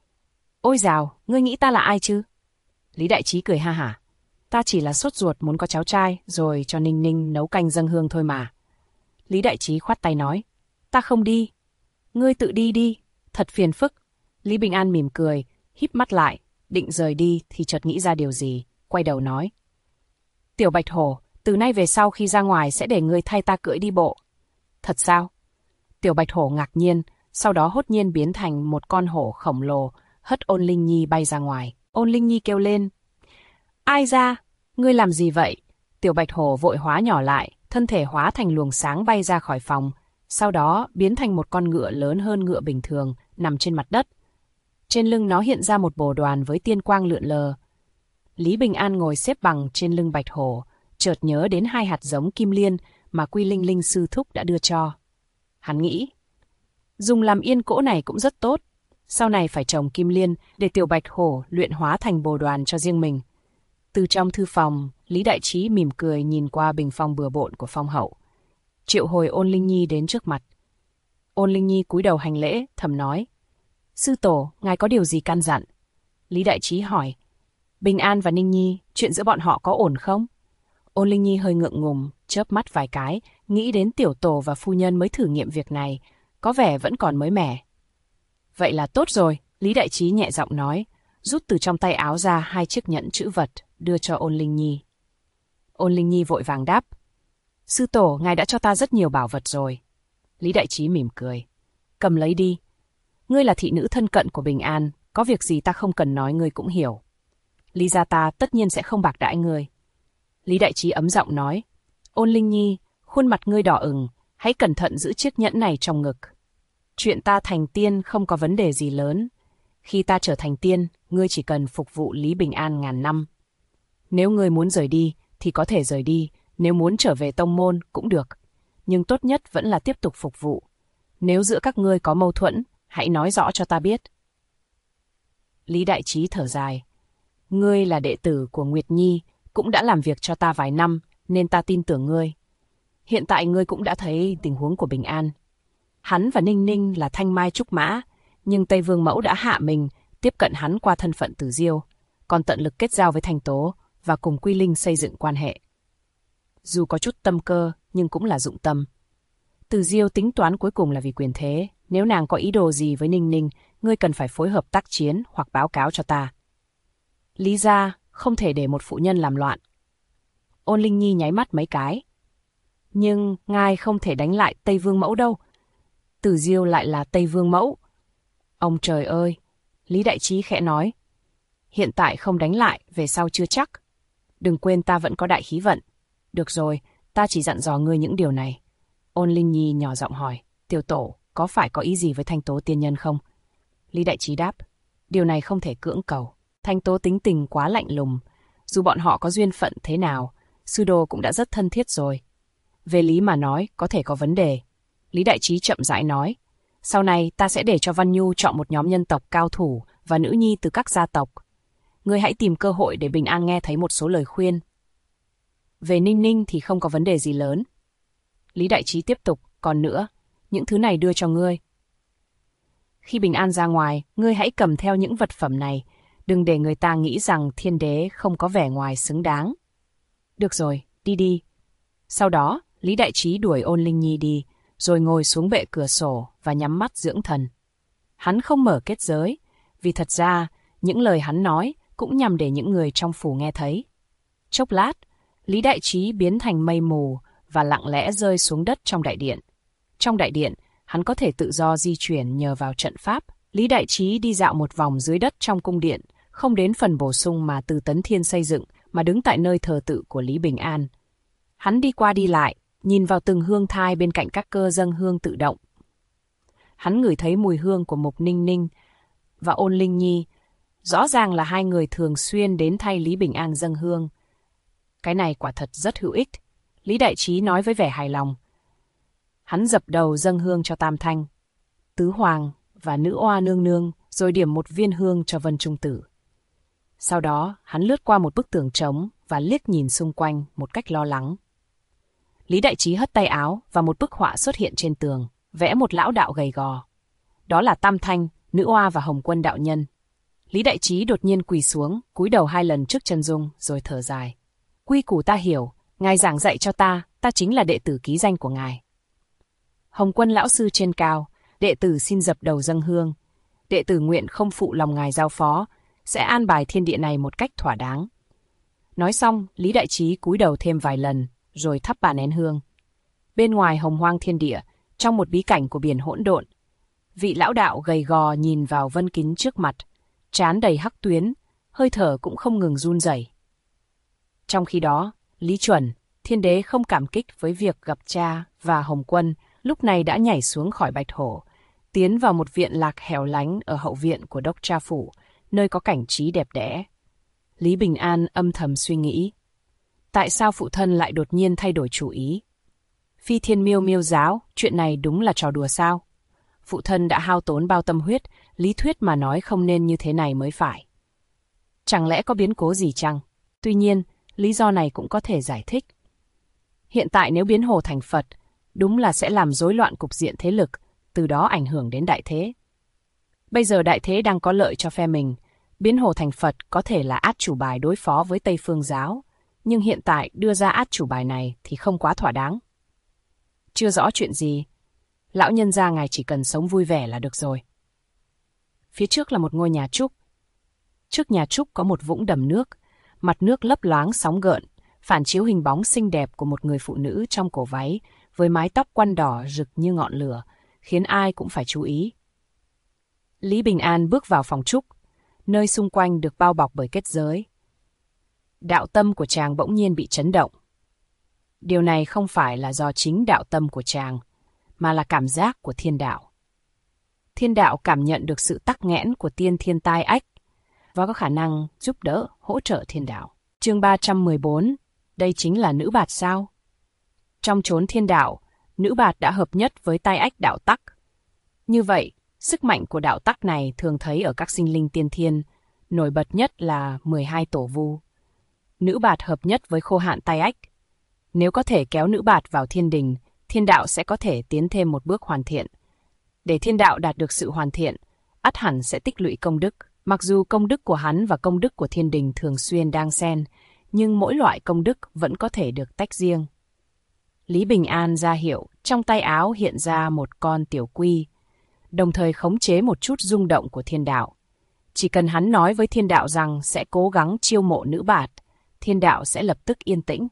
Ôi dào, ngươi nghĩ ta là ai chứ? Lý Đại Trí cười ha hả. Ta chỉ là sốt ruột muốn có cháu trai, rồi cho Ninh Ninh nấu canh dâng hương thôi mà. Lý Đại Trí khoát tay nói, ta không đi. Ngươi tự đi đi, thật phiền phức. Lý Bình An mỉm cười, híp mắt lại, định rời đi thì chợt nghĩ ra điều gì, quay đầu nói. Tiểu Bạch Hổ, từ nay về sau khi ra ngoài sẽ để ngươi thay ta cưỡi đi bộ. Thật sao? Tiểu Bạch Hổ ngạc nhiên, sau đó hốt nhiên biến thành một con hổ khổng lồ, hất Ôn Linh Nhi bay ra ngoài. Ôn Linh Nhi kêu lên. Ai ra? Ngươi làm gì vậy? Tiểu Bạch Hổ vội hóa nhỏ lại, thân thể hóa thành luồng sáng bay ra khỏi phòng, sau đó biến thành một con ngựa lớn hơn ngựa bình thường, nằm trên mặt đất. Trên lưng nó hiện ra một bồ đoàn với tiên quang lượn lờ. Lý Bình An ngồi xếp bằng trên lưng Bạch Hổ, chợt nhớ đến 2 hạt giống kim liên mà Quy Linh Linh sư thúc đã đưa cho. Hắn nghĩ, dùng làm yên cỗ này cũng rất tốt, sau này phải trồng kim liên để Tiểu Bạch Hổ luyện hóa thành bồ đoàn cho riêng mình. Từ trong thư phòng, Lý Đại Trí mỉm cười nhìn qua bình phong bừa bộn của phong hậu. Triệu hồi Ôn Linh Nhi đến trước mặt. Ôn Linh Nhi cúi đầu hành lễ, thầm nói, sư tổ, ngài có điều gì căn dặn? Lý Đại Trí hỏi, Bình An và Ninh Nhi, chuyện giữa bọn họ có ổn không? Ôn Linh Nhi hơi ngượng ngùng, chớp mắt vài cái, nghĩ đến tiểu tổ và phu nhân mới thử nghiệm việc này, có vẻ vẫn còn mới mẻ. Vậy là tốt rồi, Lý Đại Trí nhẹ giọng nói, rút từ trong tay áo ra 2 chiếc nhẫn chữ vật, đưa cho Ôn Linh Nhi. Ôn Linh Nhi vội vàng đáp, sư tổ, ngài đã cho ta rất nhiều bảo vật rồi. Lý Đại Trí mỉm cười, cầm lấy đi. Ngươi là thị nữ thân cận của Bình An, có việc gì ta không cần nói ngươi cũng hiểu. Lý gia ta tất nhiên sẽ không bạc đãi ngươi. Lý Đại Trí ấm giọng nói, Ôn Linh Nhi, khuôn mặt ngươi đỏ ửng, hãy cẩn thận giữ chiếc nhẫn này trong ngực. Chuyện ta thành tiên không có vấn đề gì lớn. Khi ta trở thành tiên, ngươi chỉ cần phục vụ Lý Bình An ngàn năm. Nếu ngươi muốn rời đi, thì có thể rời đi, nếu muốn trở về tông môn cũng được. Nhưng tốt nhất vẫn là tiếp tục phục vụ. Nếu giữa các ngươi có mâu thuẫn, hãy nói rõ cho ta biết. Lý Đại Trí thở dài. Ngươi là đệ tử của Nguyệt Nhi, cũng đã làm việc cho ta vài năm, nên ta tin tưởng ngươi. Hiện tại ngươi cũng đã thấy tình huống của Bình An. Hắn và Ninh Ninh là thanh mai trúc mã, nhưng Tây Vương Mẫu đã hạ mình, tiếp cận hắn qua thân phận Tử Diêu, còn tận lực kết giao với Thanh Tố và cùng Quy Linh xây dựng quan hệ. Dù có chút tâm cơ, nhưng cũng là dụng tâm. Tử Diêu tính toán cuối cùng là vì quyền thế, nếu nàng có ý đồ gì với Ninh Ninh, ngươi cần phải phối hợp tác chiến hoặc báo cáo cho ta. Lý gia không thể để một phụ nhân làm loạn. Ôn Linh Nhi nháy mắt mấy cái. Nhưng ngài không thể đánh lại Tây Vương Mẫu đâu. Tử Diêu lại là Tây Vương Mẫu. Ông trời ơi! Lý Đại Trí khẽ nói. Hiện tại không đánh lại, về sau chưa chắc. Đừng quên ta vẫn có đại khí vận. Được rồi, ta chỉ dặn dò ngươi những điều này. Ôn Linh Nhi nhỏ giọng hỏi, tiểu tổ, có phải có ý gì với Thanh Tố tiên nhân không? Lý Đại Trí đáp, điều này không thể cưỡng cầu. Thanh Tố tính tình quá lạnh lùng. Dù bọn họ có duyên phận thế nào, sư đồ cũng đã rất thân thiết rồi. Về lý mà nói, có thể có vấn đề. Lý Đại Trí chậm rãi nói, sau này ta sẽ để cho Văn Nhu chọn một nhóm nhân tộc cao thủ và nữ nhi từ các gia tộc. Ngươi hãy tìm cơ hội để Bình An nghe thấy một số lời khuyên. Về Ninh Ninh thì không có vấn đề gì lớn. Lý Đại Trí tiếp tục, còn nữa, những thứ này đưa cho ngươi. Khi Bình An ra ngoài, ngươi hãy cầm theo những vật phẩm này, đừng để người ta nghĩ rằng thiên đế không có vẻ ngoài xứng đáng. Được rồi, đi đi. Sau đó, Lý Đại Trí đuổi Ôn Linh Nhi đi, rồi ngồi xuống bệ cửa sổ và nhắm mắt dưỡng thần. Hắn không mở kết giới, vì thật ra, những lời hắn nói cũng nhằm để những người trong phủ nghe thấy. Chốc lát, Lý Đại Trí biến thành mây mù và lặng lẽ rơi xuống đất trong đại điện. Trong đại điện, hắn có thể tự do di chuyển nhờ vào trận pháp. Lý Đại Trí đi dạo một vòng dưới đất trong cung điện, không đến phần bổ sung mà Từ Tấn Thiên xây dựng, mà đứng tại nơi thờ tự của Lý Bình An. Hắn đi qua đi lại, nhìn vào từng hương thai bên cạnh các cơ dâng hương tự động. Hắn ngửi thấy mùi hương của Mục Ninh Ninh và Ôn Linh Nhi. Rõ ràng là 2 người thường xuyên đến thay Lý Bình An dâng hương. Cái này quả thật rất hữu ích, Lý Đại Trí nói với vẻ hài lòng. Hắn dập đầu dâng hương cho Tam Thanh, Tứ Hoàng và Nữ Oa Nương Nương, rồi điểm một viên hương cho Vân Trung Tử. Sau đó, hắn lướt qua một bức tường trống và liếc nhìn xung quanh một cách lo lắng. Lý Đại Trí hất tay áo và một bức họa xuất hiện trên tường, vẽ một lão đạo gầy gò. Đó là Tam Thanh, Nữ Oa và Hồng Quân đạo nhân. Lý Đại Trí đột nhiên quỳ xuống, cúi đầu 2 lần trước chân dung, rồi thở dài. Quy củ ta hiểu, ngài giảng dạy cho ta chính là đệ tử ký danh của ngài. Hồng Quân lão sư trên cao, đệ tử xin dập đầu dâng hương. Đệ tử nguyện không phụ lòng ngài giao phó, sẽ an bài thiên địa này một cách thỏa đáng. Nói xong, Lý Đại Trí cúi đầu thêm vài lần, rồi thắp 3 nén hương. Bên ngoài hồng hoang thiên địa, trong một bí cảnh của biển hỗn độn, vị lão đạo gầy gò nhìn vào vân kính trước mặt, trán đầy hắc tuyến, hơi thở cũng không ngừng run rẩy. Trong khi đó, Lý Chuẩn, thiên đế không cảm kích với việc gặp cha và Hồng Quân, lúc này đã nhảy xuống khỏi bạch hổ, tiến vào một viện lạc hẻo lánh ở hậu viện của Đốc Tra Phủ, nơi có cảnh trí đẹp đẽ. Lý Bình An âm thầm suy nghĩ. Tại sao phụ thân lại đột nhiên thay đổi chủ ý? Phi Thiên Miêu Miêu giáo, chuyện này đúng là trò đùa sao? Phụ thân đã hao tốn bao tâm huyết, lý thuyết mà nói không nên như thế này mới phải. Chẳng lẽ có biến cố gì chăng? Tuy nhiên, lý do này cũng có thể giải thích. Hiện tại nếu biến hồ thành Phật, đúng là sẽ làm rối loạn cục diện thế lực, từ đó ảnh hưởng đến đại thế. Bây giờ đại thế đang có lợi cho phe mình, biến hồ thành Phật có thể là át chủ bài đối phó với Tây Phương giáo, nhưng hiện tại đưa ra át chủ bài này thì không quá thỏa đáng. Chưa rõ chuyện gì, lão nhân gia ngài chỉ cần sống vui vẻ là được rồi. Phía trước là một ngôi nhà trúc. Trước nhà trúc có một vũng đầm nước, mặt nước lấp loáng sóng gợn, phản chiếu hình bóng xinh đẹp của một người phụ nữ trong cổ váy, với mái tóc quăn đỏ rực như ngọn lửa, khiến ai cũng phải chú ý. Lý Bình An bước vào phòng trúc, nơi xung quanh được bao bọc bởi kết giới. Đạo tâm của chàng bỗng nhiên bị chấn động. Điều này không phải là do chính đạo tâm của chàng, mà là cảm giác của thiên đạo. Thiên đạo cảm nhận được sự tắc nghẽn của tiên thiên tai ách và có khả năng giúp đỡ, hỗ trợ thiên đạo. Chương 314, đây chính là nữ bạt sao? Trong chốn thiên đạo, nữ bạt đã hợp nhất với tai ách đạo tắc. Như vậy, sức mạnh của đạo tắc này thường thấy ở các sinh linh tiên thiên, nổi bật nhất là 12 tổ vu. Nữ bạt hợp nhất với khô hạn tai ách. Nếu có thể kéo nữ bạt vào thiên đình, thiên đạo sẽ có thể tiến thêm một bước hoàn thiện. Để thiên đạo đạt được sự hoàn thiện, ắt hẳn sẽ tích lũy công đức. Mặc dù công đức của hắn và công đức của thiên đình thường xuyên đang xen, nhưng mỗi loại công đức vẫn có thể được tách riêng. Lý Bình An ra hiệu, trong tay áo hiện ra một con tiểu quy, đồng thời khống chế một chút rung động của thiên đạo. Chỉ cần hắn nói với thiên đạo rằng sẽ cố gắng chiêu mộ nữ bạt, thiên đạo sẽ lập tức yên tĩnh.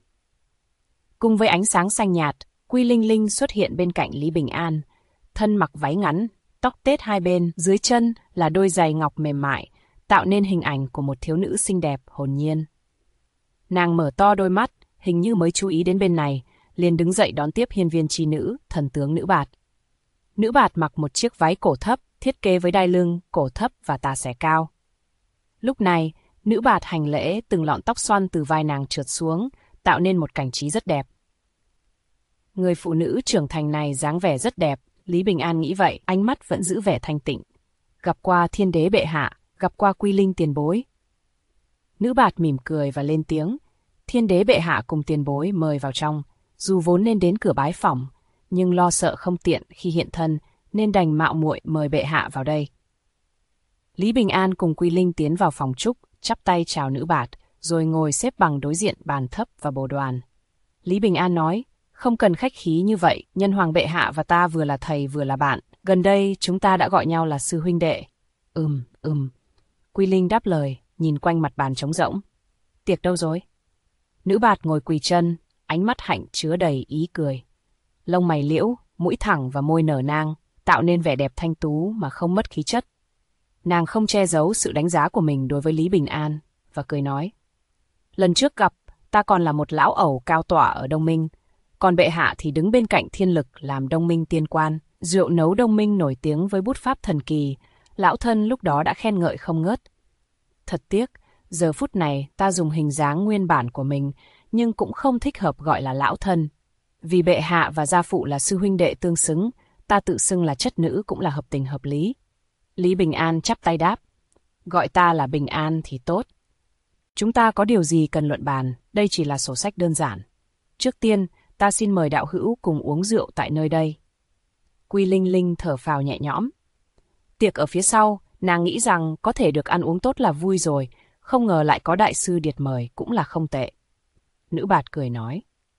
Cùng với ánh sáng xanh nhạt, Quy Linh Linh xuất hiện bên cạnh Lý Bình An, thân mặc váy ngắn, tóc tết hai bên, dưới chân là đôi giày ngọc mềm mại, tạo nên hình ảnh của một thiếu nữ xinh đẹp, hồn nhiên. Nàng mở to đôi mắt, hình như mới chú ý đến bên này, liền đứng dậy đón tiếp hiên viên chi nữ, thần tướng nữ bạt. Nữ bạt mặc một chiếc váy cổ thấp, thiết kế với đai lưng, cổ thấp và tà xẻ cao. Lúc này, nữ bạt hành lễ, từng lọn tóc xoăn từ vai nàng trượt xuống, tạo nên một cảnh trí rất đẹp. Người phụ nữ trưởng thành này dáng vẻ rất đẹp, Lý Bình An nghĩ vậy, ánh mắt vẫn giữ vẻ thanh tịnh. Gặp qua thiên đế bệ hạ, gặp qua Quy Linh tiền bối. Nữ bạt mỉm cười và lên tiếng, thiên đế bệ hạ cùng tiền bối mời vào trong, dù vốn nên đến cửa bái phỏng, nhưng lo sợ không tiện khi hiện thân, nên đành mạo muội mời bệ hạ vào đây. Lý Bình An cùng Quy Linh tiến vào phòng trúc, chắp tay chào nữ bạt, rồi ngồi xếp bằng đối diện bàn thấp và bồ đoàn. Lý Bình An nói, không cần khách khí như vậy, nhân hoàng bệ hạ và ta vừa là thầy vừa là bạn. Gần đây chúng ta đã gọi nhau là sư huynh đệ. Quy Linh đáp lời, nhìn quanh mặt bàn trống rỗng. Tiệc đâu rồi? Nữ bạt ngồi quỳ chân, ánh mắt hạnh chứa đầy ý cười. Lông mày liễu, mũi thẳng và môi nở nang, tạo nên vẻ đẹp thanh tú mà không mất khí chất. Nàng không che giấu sự đánh giá của mình đối với Lý Bình An, và cười nói. Lần trước gặp, ta còn là một lão ẩu cao tọa ở Đông Minh, còn bệ hạ thì đứng bên cạnh thiên lực làm Đông Minh tiên quan. Rượu nấu Đông Minh nổi tiếng với bút pháp thần kỳ, lão thân lúc đó đã khen ngợi không ngớt. Thật tiếc, giờ phút này ta dùng hình dáng nguyên bản của mình, nhưng cũng không thích hợp gọi là lão thân. Vì bệ hạ và gia phụ là sư huynh đệ tương xứng, ta tự xưng là chất nữ cũng là hợp tình hợp lý. Lý Bình An chắp tay đáp, gọi ta là Bình An thì tốt. Chúng ta có điều gì cần luận bàn, đây chỉ là sổ sách đơn giản. Trước tiên, ta xin mời đạo hữu cùng uống rượu tại nơi đây. Quy Linh Linh thở phào nhẹ nhõm. Tiệc ở phía sau, nàng nghĩ rằng có thể được ăn uống tốt là vui rồi, không ngờ lại có đại sư điệt mời cũng là không tệ. Nữ bạt cười nói.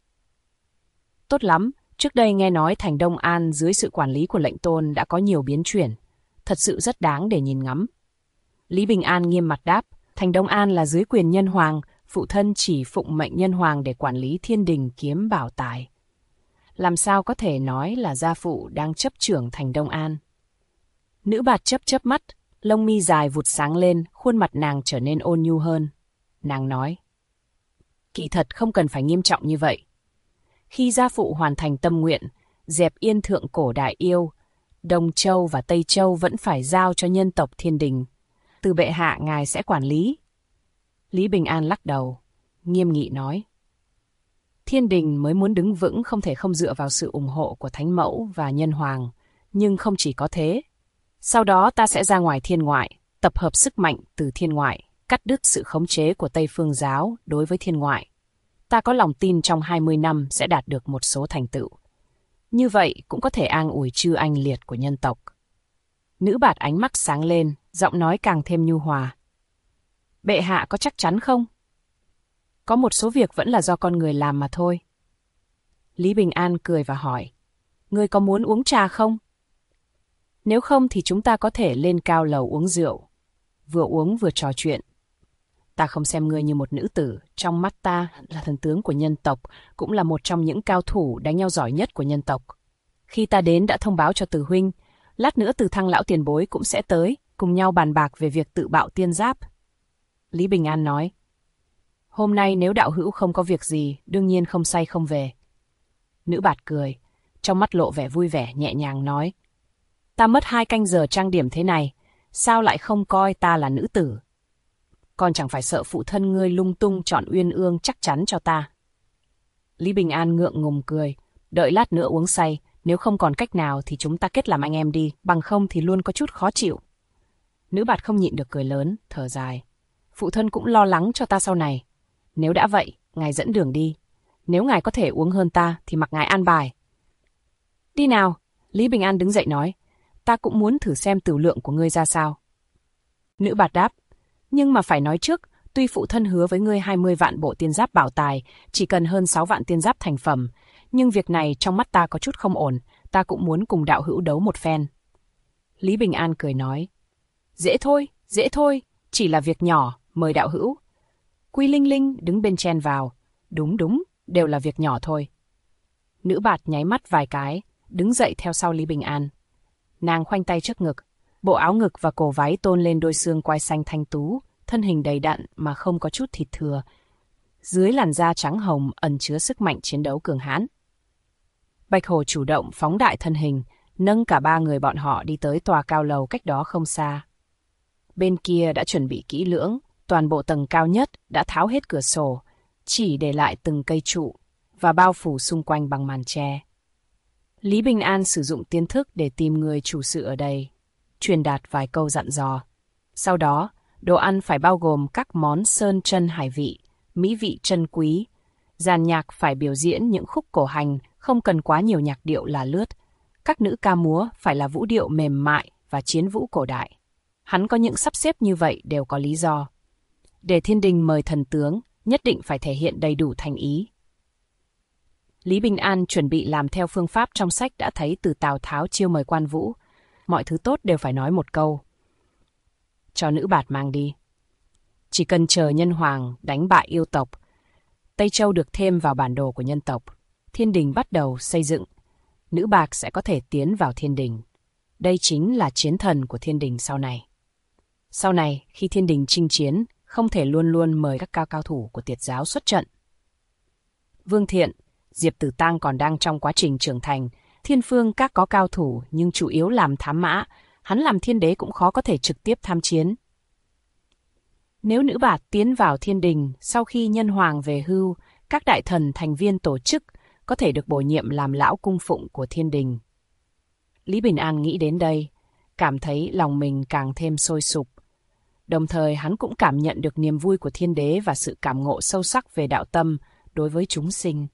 Tốt lắm, trước đây nghe nói thành Đông An dưới sự quản lý của lệnh tôn đã có nhiều biến chuyển, thật sự rất đáng để nhìn ngắm. Lý Bình An nghiêm mặt đáp, thành Đông An là dưới quyền nhân hoàng, phụ thân chỉ phụng mệnh nhân hoàng để quản lý thiên đình kiếm bảo tài. Làm sao có thể nói là gia phụ đang chấp trưởng thành Đông An? Nữ bạt chớp mắt, lông mi dài vụt sáng lên, khuôn mặt nàng trở nên ôn nhu hơn. Nàng nói, Kỳ thật không cần phải nghiêm trọng như vậy. Khi gia phụ hoàn thành tâm nguyện, dẹp yên thượng cổ đại yêu, Đông Châu và Tây Châu vẫn phải giao cho nhân tộc Thiên Đình. Từ bệ hạ ngài sẽ quản lý. Lý Bình An lắc đầu, nghiêm nghị nói. Thiên Đình mới muốn đứng vững không thể không dựa vào sự ủng hộ của Thánh Mẫu và Nhân Hoàng. Nhưng không chỉ có thế. Sau đó ta sẽ ra ngoài thiên ngoại, tập hợp sức mạnh từ thiên ngoại, cắt đứt sự khống chế của Tây Phương giáo đối với thiên ngoại. Ta có lòng tin trong 20 năm sẽ đạt được một số thành tựu. Như vậy cũng có thể an ủi chư anh liệt của nhân tộc. Nữ bạt ánh mắt sáng lên, giọng nói càng thêm nhu hòa. Bệ hạ có chắc chắn không? Có một số việc vẫn là do con người làm mà thôi. Lý Bình An cười và hỏi. Ngươi có muốn uống trà không? Nếu không thì chúng ta có thể lên cao lầu uống rượu. Vừa uống vừa trò chuyện. Ta không xem ngươi như một nữ tử, trong mắt ta là thần tướng của nhân tộc, cũng là một trong những cao thủ đánh nhau giỏi nhất của nhân tộc. Khi ta đến đã thông báo cho Từ huynh, lát nữa Từ Thăng lão tiền bối cũng sẽ tới, cùng nhau bàn bạc về việc tự bạo tiên giáp. Lý Bình An nói, hôm nay nếu đạo hữu không có việc gì, đương nhiên không say không về. Nữ bạt cười, trong mắt lộ vẻ vui vẻ nhẹ nhàng nói, ta mất 2 canh giờ trang điểm thế này, sao lại không coi ta là nữ tử? Còn chẳng phải sợ phụ thân ngươi lung tung chọn uyên ương chắc chắn cho ta. Lý Bình An ngượng ngùng cười, đợi lát nữa uống say, nếu không còn cách nào thì chúng ta kết làm anh em đi, bằng không thì luôn có chút khó chịu. Nữ bạt không nhịn được cười lớn, thở dài. Phụ thân cũng lo lắng cho ta sau này. Nếu đã vậy, ngài dẫn đường đi. Nếu ngài có thể uống hơn ta thì mặc ngài an bài. Đi nào, Lý Bình An đứng dậy nói, ta cũng muốn thử xem tửu lượng của ngươi ra sao. Nữ bạt đáp, nhưng mà phải nói trước, tuy phụ thân hứa với ngươi 20 vạn bộ tiên giáp bảo tài, chỉ cần hơn 6 vạn tiên giáp thành phẩm, nhưng việc này trong mắt ta có chút không ổn, ta cũng muốn cùng đạo hữu đấu một phen. Lý Bình An cười nói, dễ thôi, chỉ là việc nhỏ, mời đạo hữu. Quy Linh Linh đứng bên chen vào, đúng, đều là việc nhỏ thôi. Nữ bạt nháy mắt vài cái, đứng dậy theo sau Lý Bình An. Nàng khoanh tay trước ngực, bộ áo ngực và cổ váy tôn lên đôi xương quai xanh thanh tú, thân hình đầy đặn mà không có chút thịt thừa. Dưới làn da trắng hồng ẩn chứa sức mạnh chiến đấu cường hãn. Bạch Hổ chủ động phóng đại thân hình, nâng cả 3 người bọn họ đi tới tòa cao lầu cách đó không xa. Bên kia đã chuẩn bị kỹ lưỡng, toàn bộ tầng cao nhất đã tháo hết cửa sổ, chỉ để lại từng cây trụ và bao phủ xung quanh bằng màn tre. Lý Bình An sử dụng tiên thức để tìm người chủ sự ở đây, truyền đạt vài câu dặn dò. Sau đó, đồ ăn phải bao gồm các món sơn chân hải vị, mỹ vị chân quý. Dàn nhạc phải biểu diễn những khúc cổ hành, không cần quá nhiều nhạc điệu là lướt. Các nữ ca múa phải là vũ điệu mềm mại và chiến vũ cổ đại. Hắn có những sắp xếp như vậy đều có lý do. Để Thiên Đình mời thần tướng, nhất định phải thể hiện đầy đủ thành ý. Lý Bình An chuẩn bị làm theo phương pháp trong sách đã thấy từ Tào Tháo chiêu mời Quan Vũ. Mọi thứ tốt đều phải nói một câu. Cho nữ bạt mang đi. Chỉ cần chờ nhân hoàng đánh bại yêu tộc, Tây Châu được thêm vào bản đồ của nhân tộc, Thiên Đình bắt đầu xây dựng, nữ bạc sẽ có thể tiến vào Thiên Đình. Đây chính là chiến thần của Thiên Đình sau này. Sau này, khi Thiên Đình chinh chiến, không thể luôn luôn mời các cao thủ của Tiệt giáo xuất trận. Vương Thiện, Diệp Tử Tang còn đang trong quá trình trưởng thành, Thiên Phương các có cao thủ nhưng chủ yếu làm thám mã, hắn làm thiên đế cũng khó có thể trực tiếp tham chiến. Nếu nữ bạt tiến vào Thiên Đình sau khi nhân hoàng về hưu, các đại thần thành viên tổ chức có thể được bổ nhiệm làm lão cung phụng của Thiên Đình. Lý Bình An nghĩ đến đây, cảm thấy lòng mình càng thêm sôi sục. Đồng thời hắn cũng cảm nhận được niềm vui của thiên đế và sự cảm ngộ sâu sắc về đạo tâm đối với chúng sinh.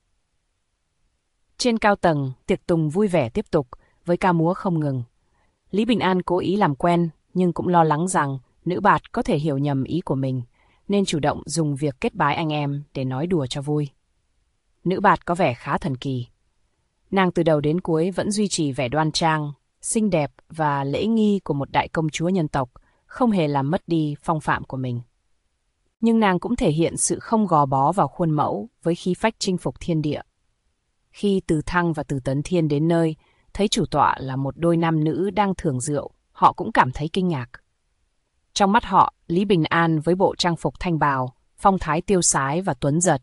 Trên cao tầng, tiệc tùng vui vẻ tiếp tục, với ca múa không ngừng. Lý Bình An cố ý làm quen, nhưng cũng lo lắng rằng nữ bạt có thể hiểu nhầm ý của mình, nên chủ động dùng việc kết bái anh em để nói đùa cho vui. Nữ bạt có vẻ khá thần kỳ. Nàng từ đầu đến cuối vẫn duy trì vẻ đoan trang, xinh đẹp và lễ nghi của một đại công chúa nhân tộc, không hề làm mất đi phong phạm của mình. Nhưng nàng cũng thể hiện sự không gò bó vào khuôn mẫu với khí phách chinh phục thiên địa. Khi Từ Thăng và Từ Tấn Thiên đến nơi, thấy chủ tọa là một đôi nam nữ đang thưởng rượu, họ cũng cảm thấy kinh ngạc. Trong mắt họ, Lý Bình An với bộ trang phục thanh bào, phong thái tiêu sái và tuấn giật,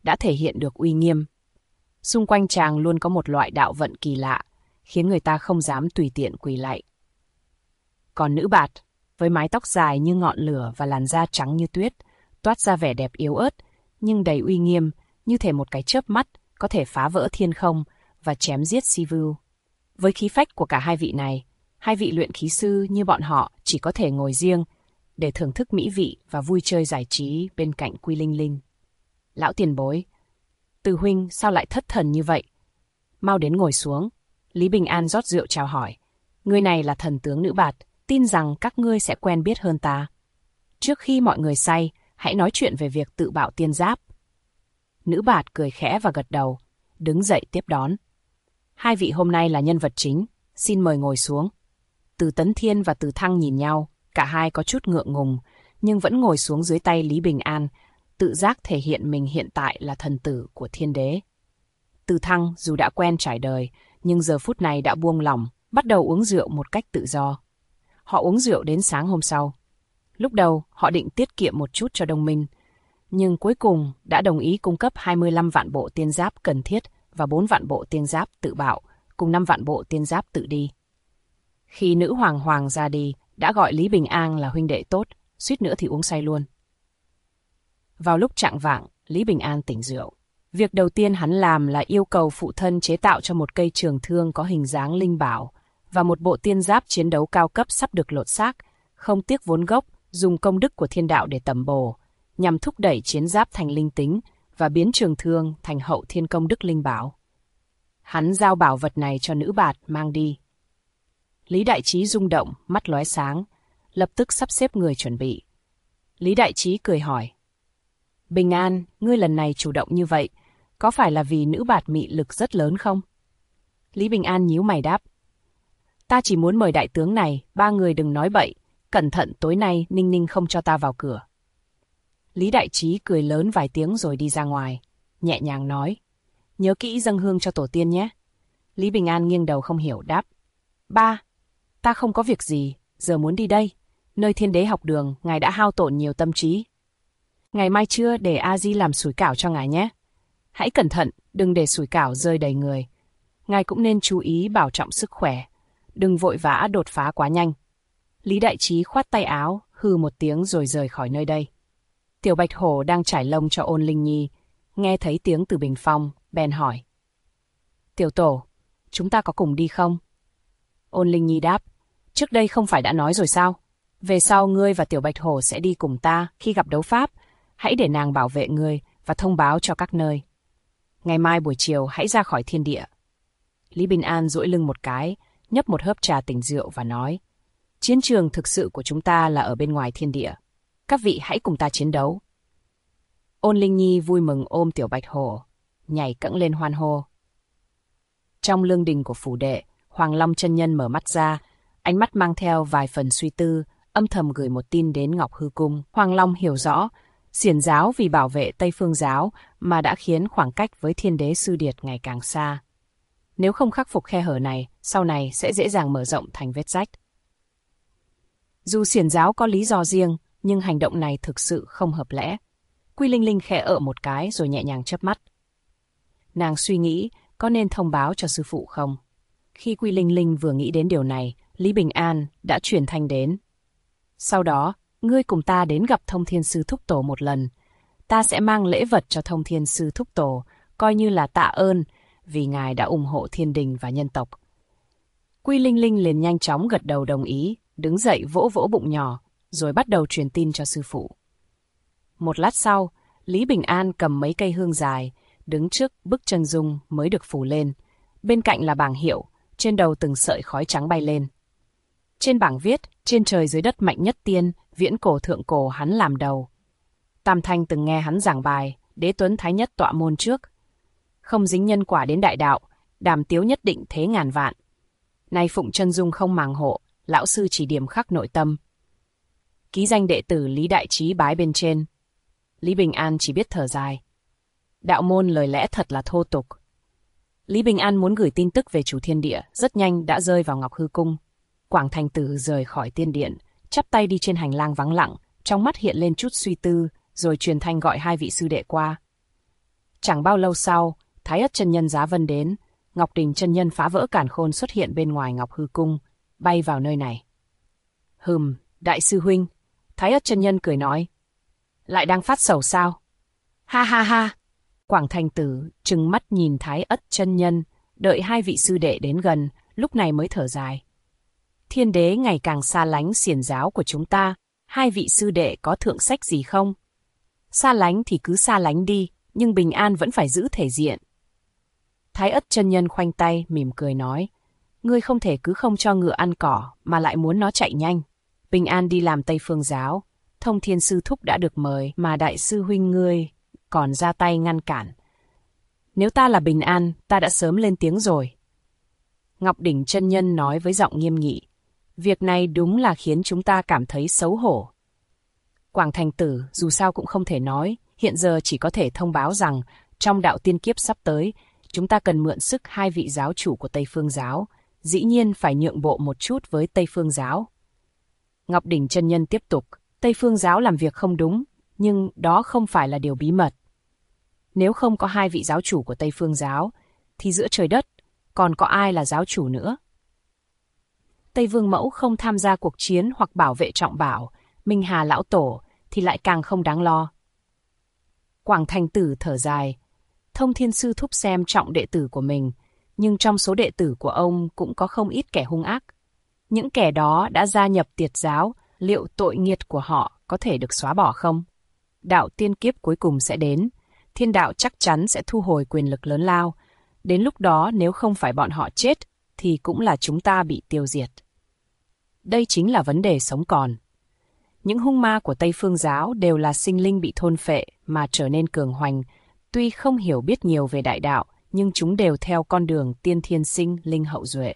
đã thể hiện được uy nghiêm. Xung quanh chàng luôn có một loại đạo vận kỳ lạ, khiến người ta không dám tùy tiện quỳ lạy. Còn nữ bạt, với mái tóc dài như ngọn lửa và làn da trắng như tuyết, toát ra vẻ đẹp yếu ớt, nhưng đầy uy nghiêm, như thể một cái chớp mắt có thể phá vỡ thiên không và chém giết Sivu. Với khí phách của cả hai vị này, hai vị luyện khí sư như bọn họ chỉ có thể ngồi riêng để thưởng thức mỹ vị và vui chơi giải trí bên cạnh Quy Linh Linh. Lão tiền bối, Từ huynh sao lại thất thần như vậy? Mau đến ngồi xuống. Lý Bình An rót rượu chào hỏi. Người này là thần tướng nữ bạt, tin rằng các ngươi sẽ quen biết hơn ta. Trước khi mọi người say, hãy nói chuyện về việc tự bạo tiên giáp. Nữ bạt cười khẽ và gật đầu, đứng dậy tiếp đón. Hai vị hôm nay là nhân vật chính, xin mời ngồi xuống. Từ Tấn Thiên và Từ Thăng nhìn nhau, cả hai có chút ngượng ngùng, nhưng vẫn ngồi xuống dưới tay Lý Bình An, tự giác thể hiện mình hiện tại là thần tử của thiên đế. Từ Thăng dù đã quen trải đời, nhưng giờ phút này đã buông lỏng, bắt đầu uống rượu một cách tự do. Họ uống rượu đến sáng hôm sau. Lúc đầu họ định tiết kiệm một chút cho đồng minh, nhưng cuối cùng đã đồng ý cung cấp 25 vạn bộ tiên giáp cần thiết và 4 vạn bộ tiên giáp tự bạo, cùng 5 vạn bộ tiên giáp tự đi. Khi nữ hoàng ra đi, đã gọi Lý Bình An là huynh đệ tốt, suýt nữa thì uống say luôn. Vào lúc chạng vạng, Lý Bình An tỉnh rượu. Việc đầu tiên hắn làm là yêu cầu phụ thân chế tạo cho một cây trường thương có hình dáng linh bảo và một bộ tiên giáp chiến đấu cao cấp sắp được lột xác, không tiếc vốn gốc, dùng công đức của thiên đạo để tẩm bổ, nhằm thúc đẩy chiến giáp thành linh tính và biến trường thương thành hậu thiên công đức linh bảo. Hắn giao bảo vật này cho nữ bạt mang đi. Lý Đại Trí rung động, mắt lóe sáng, lập tức sắp xếp người chuẩn bị. Lý Đại Trí cười hỏi. Bình An, ngươi lần này chủ động như vậy, có phải là vì nữ bạt mị lực rất lớn không? Lý Bình An nhíu mày đáp. Ta chỉ muốn mời đại tướng này, 3 người đừng nói bậy, cẩn thận tối nay Ninh Ninh không cho ta vào cửa. Lý Đại Trí cười lớn vài tiếng rồi đi ra ngoài, nhẹ nhàng nói. Nhớ kỹ dâng hương cho tổ tiên nhé. Lý Bình An nghiêng đầu không hiểu đáp. Ba, ta không có việc gì, giờ muốn đi đây. Nơi thiên đế học đường, ngài đã hao tổn nhiều tâm trí. Ngày mai trưa để A-di làm sủi cảo cho ngài nhé. Hãy cẩn thận, đừng để sủi cảo rơi đầy người. Ngài cũng nên chú ý bảo trọng sức khỏe, đừng vội vã đột phá quá nhanh. Lý Đại Trí khoát tay áo, hừ một tiếng rồi rời khỏi nơi đây. Tiểu Bạch Hổ đang trải lông cho Ôn Linh Nhi, nghe thấy tiếng từ bình phong, bèn hỏi. Tiểu Tổ, chúng ta có cùng đi không? Ôn Linh Nhi đáp. Trước đây không phải đã nói rồi sao? Về sau ngươi và Tiểu Bạch Hổ sẽ đi cùng ta khi gặp đấu pháp. Hãy để nàng bảo vệ ngươi và thông báo cho các nơi. Ngày mai buổi chiều hãy ra khỏi thiên địa. Lý Bình An duỗi lưng một cái, nhấp một hớp trà tỉnh rượu và nói. Chiến trường thực sự của chúng ta là ở bên ngoài thiên địa. Các vị hãy cùng ta chiến đấu. Ôn Linh Nhi vui mừng ôm Tiểu Bạch Hổ, nhảy cẫng lên hoan hô. Trong lương đình của phủ đệ, Hoàng Long chân nhân mở mắt ra, ánh mắt mang theo vài phần suy tư, âm thầm gửi một tin đến Ngọc Hư Cung. Hoàng Long hiểu rõ, Xiển giáo vì bảo vệ Tây Phương giáo mà đã khiến khoảng cách với Thiên Đế Sư Điệt ngày càng xa. Nếu không khắc phục khe hở này, sau này sẽ dễ dàng mở rộng thành vết rách. Dù Xiển giáo có lý do riêng, nhưng hành động này thực sự không hợp lẽ. Quy Linh Linh khẽ ợ một cái rồi nhẹ nhàng chớp mắt. Nàng suy nghĩ có nên thông báo cho sư phụ không? Khi Quy Linh Linh vừa nghĩ đến điều này, Lý Bình An đã truyền thanh đến. Sau đó, ngươi cùng ta đến gặp Thông Thiên Sư Thúc Tổ một lần. Ta sẽ mang lễ vật cho Thông Thiên Sư Thúc Tổ, coi như là tạ ơn vì ngài đã ủng hộ thiên đình và nhân tộc. Quy Linh Linh liền nhanh chóng gật đầu đồng ý, đứng dậy vỗ vỗ bụng nhỏ, rồi bắt đầu truyền tin cho sư phụ. Một lát sau, Lý Bình An cầm mấy cây hương dài, đứng trước bức chân dung mới được phủ lên. Bên cạnh là bảng hiệu, trên đầu từng sợi khói trắng bay lên. Trên bảng viết, trên trời dưới đất mạnh nhất tiên, viễn cổ thượng cổ hắn làm đầu. Tam Thanh từng nghe hắn giảng bài, Đế Tuấn Thái Nhất tọa môn trước. Không dính nhân quả đến đại đạo, Đàm Tiếu nhất định thế ngàn vạn. Nay phụng chân dung không màng hộ, lão sư chỉ điểm khắc nội tâm. Ký danh đệ tử Lý Đại Trí bái bên trên. Lý Bình An chỉ biết thở dài. Đạo môn lời lẽ thật là thô tục. Lý Bình An muốn gửi tin tức về chủ thiên địa, rất nhanh đã rơi vào Ngọc Hư Cung. Quảng Thành Tử rời khỏi tiên điện, chắp tay đi trên hành lang vắng lặng, trong mắt hiện lên chút suy tư, rồi truyền thanh gọi hai vị sư đệ qua. Chẳng bao lâu sau, Thái Ất chân nhân giá vân đến, Ngọc Đình chân nhân phá vỡ càn khôn xuất hiện bên ngoài Ngọc Hư Cung, bay vào nơi này. Đại sư huynh, Thái Ất chân nhân cười nói. Lại đang phát sầu sao? Ha ha ha! Quảng Thành Tử trừng mắt nhìn Thái Ất chân nhân, đợi hai vị sư đệ đến gần, lúc này mới thở dài. Thiên đế ngày càng xa lánh xiển giáo của chúng ta, hai vị sư đệ có thượng sách gì không? Xa lánh thì cứ xa lánh đi, nhưng bình an vẫn phải giữ thể diện. Thái Ất chân nhân khoanh tay, mỉm cười nói. Ngươi không thể cứ không cho ngựa ăn cỏ, mà lại muốn nó chạy nhanh. Bình an đi làm Tây Phương giáo, Thông Thiên sư thúc đã được mời, mà đại sư huynh ngươi còn ra tay ngăn cản. Nếu ta là Bình an, ta đã sớm lên tiếng rồi. Ngọc Đỉnh chân nhân nói với giọng nghiêm nghị. Việc này đúng là khiến chúng ta cảm thấy xấu hổ. Quảng Thành Tử dù sao cũng không thể nói, hiện giờ chỉ có thể thông báo rằng trong đạo tiên kiếp sắp tới, chúng ta cần mượn sức hai vị giáo chủ của Tây Phương giáo, dĩ nhiên phải nhượng bộ một chút với Tây Phương giáo. Ngọc Đỉnh chân nhân tiếp tục, Tây Phương giáo làm việc không đúng, nhưng đó không phải là điều bí mật. Nếu không có hai vị giáo chủ của Tây Phương giáo, thì giữa trời đất, còn có ai là giáo chủ nữa? Tây Vương Mẫu không tham gia cuộc chiến hoặc bảo vệ trọng bảo, Minh Hà lão tổ thì lại càng không đáng lo. Quảng Thành Tử thở dài, Thông Thiên sư thúc xem trọng đệ tử của mình, nhưng trong số đệ tử của ông cũng có không ít kẻ hung ác. Những kẻ đó đã gia nhập Tiệt giáo, liệu tội nghiệt của họ có thể được xóa bỏ không? Đạo tiên kiếp cuối cùng sẽ đến, thiên đạo chắc chắn sẽ thu hồi quyền lực lớn lao. Đến lúc đó nếu không phải bọn họ chết, thì cũng là chúng ta bị tiêu diệt. Đây chính là vấn đề sống còn. Những hung ma của Tây Phương giáo đều là sinh linh bị thôn phệ mà trở nên cường hoành. Tuy không hiểu biết nhiều về đại đạo, nhưng chúng đều theo con đường tiên thiên sinh linh hậu duệ.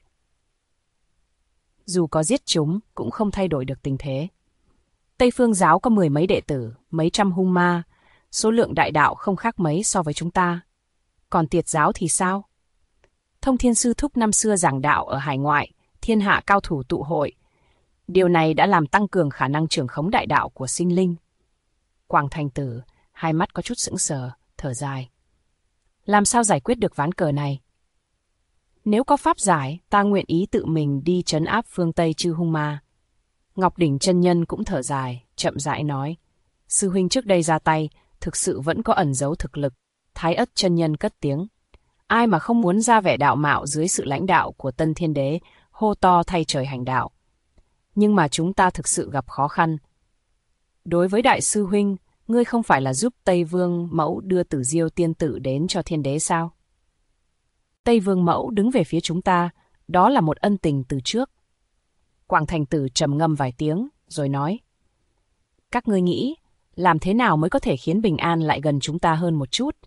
Dù có giết chúng, cũng không thay đổi được tình thế. Tây Phương giáo có 10 mấy đệ tử, mấy trăm hung ma, số lượng đại đạo không khác mấy so với chúng ta. Còn Tiệt giáo thì sao? Thông Thiên sư thúc năm xưa giảng đạo ở hải ngoại, thiên hạ cao thủ tụ hội. Điều này đã làm tăng cường khả năng trưởng khống đại đạo của sinh linh. Quảng Thành Tử, hai mắt có chút sững sờ, thở dài. Làm sao giải quyết được ván cờ này? Nếu có pháp giải, ta nguyện ý tự mình đi trấn áp phương Tây chư hung ma. Ngọc Đỉnh chân nhân cũng thở dài, chậm rãi nói. Sư huynh trước đây ra tay, thực sự vẫn có ẩn giấu thực lực. Thái Ất chân nhân cất tiếng. Ai mà không muốn ra vẻ đạo mạo dưới sự lãnh đạo của Tân Thiên Đế, hô to thay trời hành đạo. Nhưng mà chúng ta thực sự gặp khó khăn. Đối với đại sư huynh, ngươi không phải là giúp Tây Vương Mẫu đưa Tử Diêu tiên tử đến cho Thiên Đế sao? Tây Vương Mẫu đứng về phía chúng ta, đó là một ân tình từ trước. Quảng Thành Tử trầm ngâm vài tiếng, rồi nói. Các ngươi nghĩ, làm thế nào mới có thể khiến Bình An lại gần chúng ta hơn một chút?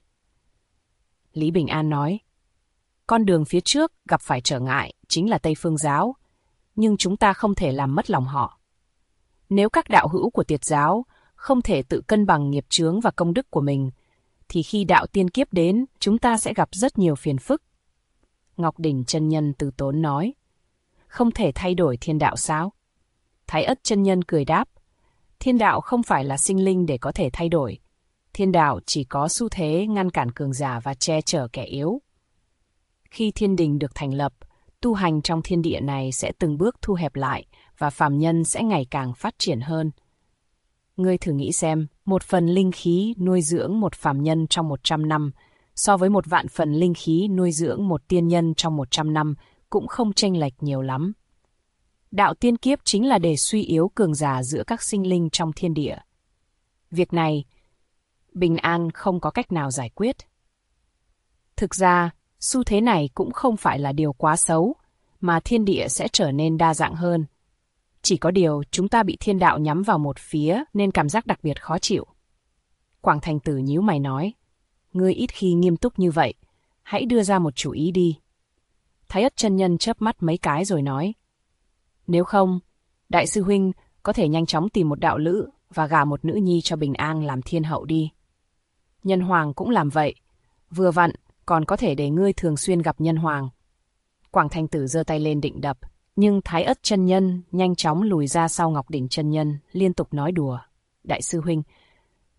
Lý Bình An nói. Con đường phía trước gặp phải trở ngại chính là Tây Phương giáo, nhưng chúng ta không thể làm mất lòng họ. Nếu các đạo hữu của Tiệt giáo không thể tự cân bằng nghiệp chướng và công đức của mình, thì khi đạo tiên kiếp đến, chúng ta sẽ gặp rất nhiều phiền phức. Ngọc Đỉnh chân nhân từ tốn nói. Không thể thay đổi thiên đạo sao? Thái Ất chân nhân cười đáp. Thiên đạo không phải là sinh linh để có thể thay đổi. Thiên đạo chỉ có xu thế ngăn cản cường giả và che chở kẻ yếu. Khi thiên đình được thành lập, tu hành trong thiên địa này sẽ từng bước thu hẹp lại và phàm nhân sẽ ngày càng phát triển hơn. Ngươi thử nghĩ xem, một phần linh khí nuôi dưỡng một phàm nhân trong 100 năm, so với 1.000.000 phần linh khí nuôi dưỡng một tiên nhân trong 100 năm cũng không chênh lệch nhiều lắm. Đạo tiên kiếp chính là để suy yếu cường giả giữa các sinh linh trong thiên địa. Việc này, Bình An không có cách nào giải quyết. Thực ra, xu thế này cũng không phải là điều quá xấu, mà thiên địa sẽ trở nên đa dạng hơn. Chỉ có điều chúng ta bị thiên đạo nhắm vào một phía nên cảm giác đặc biệt khó chịu. Quảng Thành Tử nhíu mày nói, ngươi ít khi nghiêm túc như vậy, hãy đưa ra một chủ ý đi. Thái Ất chân nhân chớp mắt mấy cái rồi nói, nếu không, đại sư huynh có thể nhanh chóng tìm một đạo lữ và gả một nữ nhi cho Bình An làm thiên hậu đi. Nhân Hoàng cũng làm vậy, vừa vặn còn có thể để ngươi thường xuyên gặp Nhân Hoàng. Quảng Thành Tử giơ tay lên định đập, nhưng Thái Ất chân nhân nhanh chóng lùi ra sau Ngọc Đỉnh chân nhân, liên tục nói đùa. Đại sư huynh,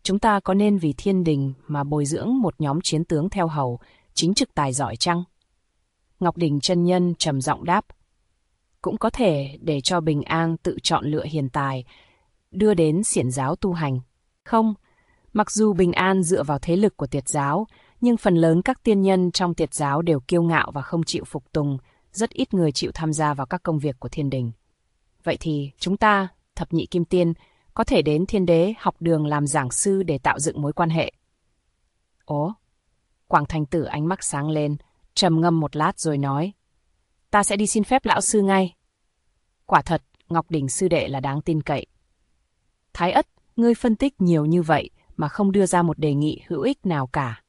chúng ta có nên vì thiên đình mà bồi dưỡng một nhóm chiến tướng theo hầu, chính trực tài giỏi chăng? Ngọc Đỉnh chân nhân trầm giọng đáp. Cũng có thể để cho Bình An tự chọn lựa hiền tài, đưa đến xiển giáo tu hành. Không, mặc dù Bình An dựa vào thế lực của Tiệt giáo, nhưng phần lớn các tiên nhân trong Tiệt giáo đều kiêu ngạo và không chịu phục tùng, rất ít người chịu tham gia vào các công việc của thiên đình. Vậy thì chúng ta, thập nhị kim tiên, có thể đến Thiên Đế học đường làm giảng sư để tạo dựng mối quan hệ. Ồ, Quảng Thành Tử ánh mắt sáng lên, trầm ngâm một lát rồi nói. Ta sẽ đi xin phép lão sư ngay. Quả thật, Ngọc Đỉnh sư đệ là đáng tin cậy. Thái Ất, ngươi phân tích nhiều như vậy mà không đưa ra một đề nghị hữu ích nào cả.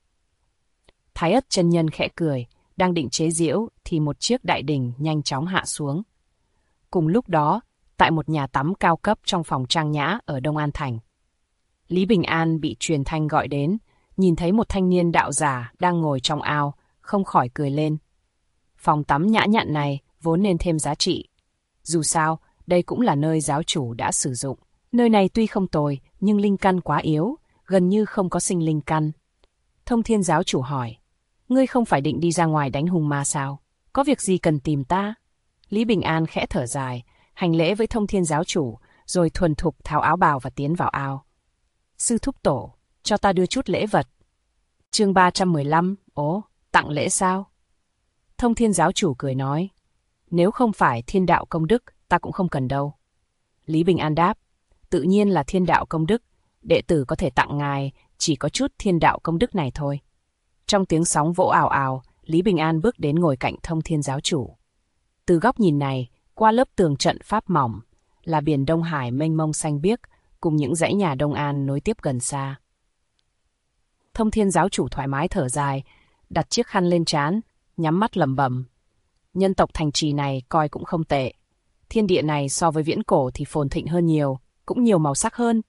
Thái Ất chân nhân khẽ cười, đang định chế giễu thì một chiếc đại đỉnh nhanh chóng hạ xuống. Cùng lúc đó, tại một nhà tắm cao cấp trong phòng trang nhã ở Đông An Thành, Lý Bình An bị truyền thanh gọi đến, nhìn thấy một thanh niên đạo giả đang ngồi trong ao, không khỏi cười lên. Phòng tắm nhã nhặn này vốn nên thêm giá trị. Dù sao, đây cũng là nơi giáo chủ đã sử dụng. Nơi này tuy không tồi, nhưng linh căn quá yếu, gần như không có sinh linh căn. Thông Thiên giáo chủ hỏi, ngươi không phải định đi ra ngoài đánh hùng ma sao? Có việc gì cần tìm ta? Lý Bình An khẽ thở dài, hành lễ với Thông Thiên giáo chủ, rồi thuần thục tháo áo bào và tiến vào ao. Sư thúc tổ, cho ta đưa chút lễ vật. Chương 315, ố, tặng lễ sao? Thông Thiên giáo chủ cười nói, nếu không phải thiên đạo công đức, ta cũng không cần đâu. Lý Bình An đáp, tự nhiên là thiên đạo công đức, đệ tử có thể tặng ngài chỉ có chút thiên đạo công đức này thôi. Trong tiếng sóng vỗ ào ào, Lý Bình An bước đến ngồi cạnh Thông Thiên giáo chủ. Từ góc nhìn này, qua lớp tường trận pháp mỏng, là biển Đông Hải mênh mông xanh biếc, cùng những dãy nhà Đông An nối tiếp gần xa. Thông Thiên giáo chủ thoải mái thở dài, đặt chiếc khăn lên trán, nhắm mắt lẩm bẩm. Nhân tộc thành trì này coi cũng không tệ. Thiên địa này so với viễn cổ thì phồn thịnh hơn nhiều, cũng nhiều màu sắc hơn.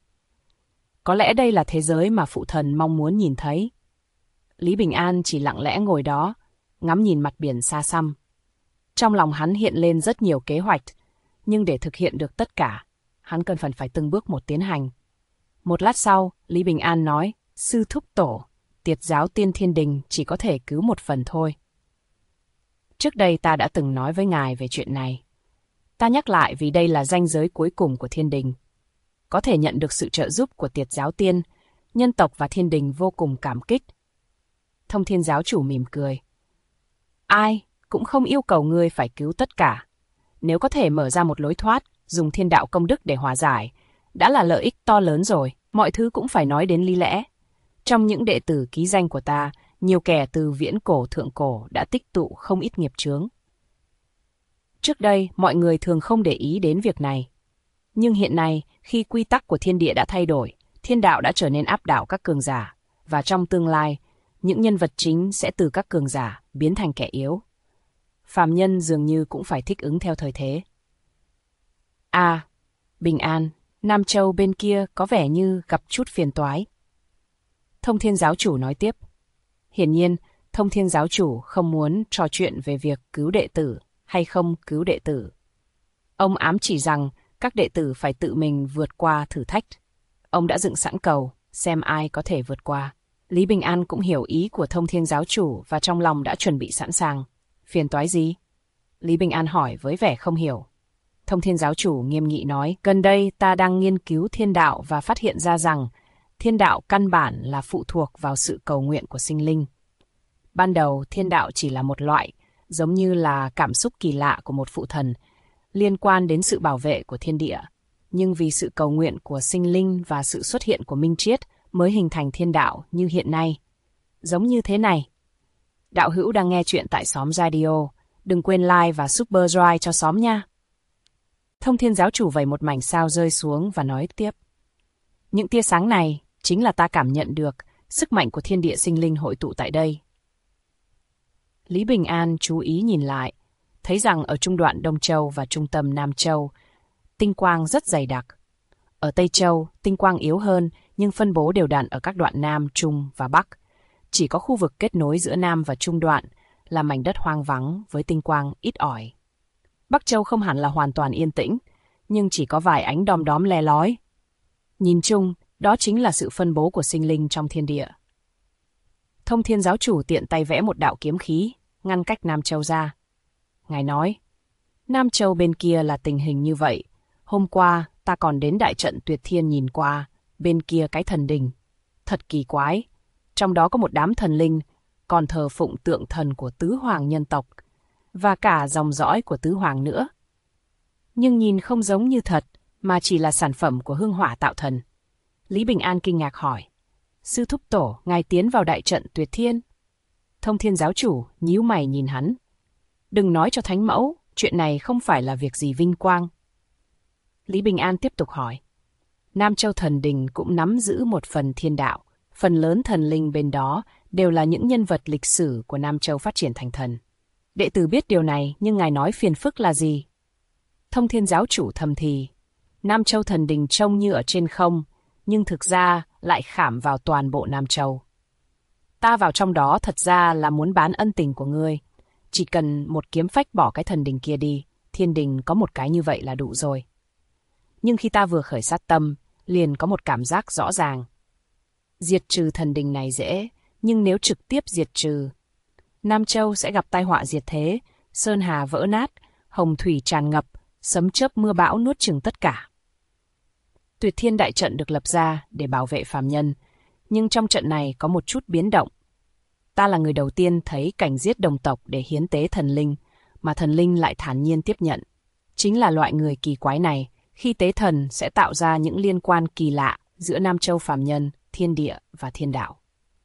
Có lẽ đây là thế giới mà phụ thần mong muốn nhìn thấy. Lý Bình An chỉ lặng lẽ ngồi đó, ngắm nhìn mặt biển xa xăm. Trong lòng hắn hiện lên rất nhiều kế hoạch, nhưng để thực hiện được tất cả, hắn cần phải từng bước một tiến hành. Một lát sau, Lý Bình An nói, sư thúc tổ, Tiệt giáo Tiên Thiên Đình chỉ có thể cứu một phần thôi. Trước đây ta đã từng nói với ngài về chuyện này. Ta nhắc lại vì đây là ranh giới cuối cùng của Thiên Đình. Có thể nhận được sự trợ giúp của Tiệt giáo Tiên, nhân tộc và Thiên Đình vô cùng cảm kích. Thông Thiên giáo chủ mỉm cười. Ai cũng không yêu cầu ngươi phải cứu tất cả. Nếu có thể mở ra một lối thoát, dùng thiên đạo công đức để hòa giải, đã là lợi ích to lớn rồi, mọi thứ cũng phải nói đến lý lẽ. Trong những đệ tử ký danh của ta, nhiều kẻ từ viễn cổ thượng cổ đã tích tụ không ít nghiệp chướng. Trước đây, mọi người thường không để ý đến việc này. Nhưng hiện nay, khi quy tắc của thiên địa đã thay đổi, thiên đạo đã trở nên áp đảo các cường giả, và trong tương lai, những nhân vật chính sẽ từ các cường giả biến thành kẻ yếu. Phàm nhân dường như cũng phải thích ứng theo thời thế. À, Bình An, Nam Châu bên kia có vẻ như gặp chút phiền toái. Thông Thiên giáo chủ nói tiếp. Hiển nhiên, Thông Thiên giáo chủ không muốn trò chuyện về việc cứu đệ tử hay không cứu đệ tử. Ông ám chỉ rằng các đệ tử phải tự mình vượt qua thử thách. Ông đã dựng sẵn cầu, xem ai có thể vượt qua. Lý Bình An cũng hiểu ý của Thông Thiên giáo chủ và trong lòng đã chuẩn bị sẵn sàng. Phiền toái gì? Lý Bình An hỏi với vẻ không hiểu. Thông Thiên giáo chủ nghiêm nghị nói, gần đây ta đang nghiên cứu thiên đạo và phát hiện ra rằng thiên đạo căn bản là phụ thuộc vào sự cầu nguyện của sinh linh. Ban đầu thiên đạo chỉ là một loại, giống như là cảm xúc kỳ lạ của một phụ thần, liên quan đến sự bảo vệ của thiên địa. Nhưng vì sự cầu nguyện của sinh linh và sự xuất hiện của minh triết mới hình thành thiên đạo như hiện nay. Giống như thế này. Đạo hữu đang nghe chuyện tại xóm radio. Đừng quên like và subscribe cho xóm nha. Thông Thiên giáo chủ vẩy một mảnh sao rơi xuống và nói tiếp. Những tia sáng này chính là ta cảm nhận được sức mạnh của thiên địa sinh linh hội tụ tại đây. Lý Bình An chú ý nhìn lại, thấy rằng ở trung đoạn Đông Châu và trung tâm Nam Châu, tinh quang rất dày đặc. Ở Tây Châu, tinh quang yếu hơn nhưng phân bố đều đặn ở các đoạn Nam, Trung và Bắc. Chỉ có khu vực kết nối giữa Nam và Trung đoạn là mảnh đất hoang vắng với tinh quang ít ỏi. Bắc Châu không hẳn là hoàn toàn yên tĩnh, nhưng chỉ có vài ánh đom đóm le lói. Nhìn chung, Đó chính là sự phân bố của sinh linh trong thiên địa. Thông Thiên giáo chủ tiện tay vẽ một đạo kiếm khí, ngăn cách Nam Châu ra. Ngài nói, Nam Châu bên kia là tình hình như vậy. Hôm qua, ta còn đến đại trận Tuyệt Thiên nhìn qua, bên kia cái thần đình. Thật kỳ quái. Trong đó có một đám thần linh, còn thờ phụng tượng thần của tứ hoàng nhân tộc, và cả dòng dõi của tứ hoàng nữa. Nhưng nhìn không giống như thật, mà chỉ là sản phẩm của hương hỏa tạo thần. Lý Bình An kinh ngạc hỏi, Sư Thúc Tổ, ngài tiến vào đại trận Tuyệt Thiên? Thông Thiên giáo chủ nhíu mày nhìn hắn. Đừng nói cho Thánh Mẫu, chuyện này không phải là việc gì vinh quang. Lý Bình An tiếp tục hỏi, Nam Châu thần đình cũng nắm giữ một phần thiên đạo, phần lớn thần linh bên đó đều là những nhân vật lịch sử của Nam Châu phát triển thành thần. Đệ tử biết điều này, nhưng ngài nói phiền phức là gì? Thông Thiên giáo chủ thầm thì, Nam Châu thần đình trông như ở trên không, nhưng thực ra lại khảm vào toàn bộ Nam Châu. Ta vào trong đó thật ra là muốn bán ân tình của ngươi. Chỉ cần một kiếm phách bỏ cái thần đình kia đi, thiên đình có một cái như vậy là đủ rồi. Nhưng khi ta vừa khởi sát tâm, liền có một cảm giác rõ ràng. Diệt trừ thần đình này dễ, nhưng nếu trực tiếp diệt trừ, Nam Châu sẽ gặp tai họa diệt thế, sơn hà vỡ nát, hồng thủy tràn ngập, sấm chớp mưa bão nuốt chửng tất cả. Tuyệt Thiên đại trận được lập ra để bảo vệ phàm nhân, nhưng trong trận này có một chút biến động. Ta là người đầu tiên thấy cảnh giết đồng tộc để hiến tế thần linh, mà thần linh lại thản nhiên tiếp nhận. Chính là loại người kỳ quái này, khi tế thần sẽ tạo ra những liên quan kỳ lạ giữa Nam Châu phàm nhân, thiên địa và thiên đạo.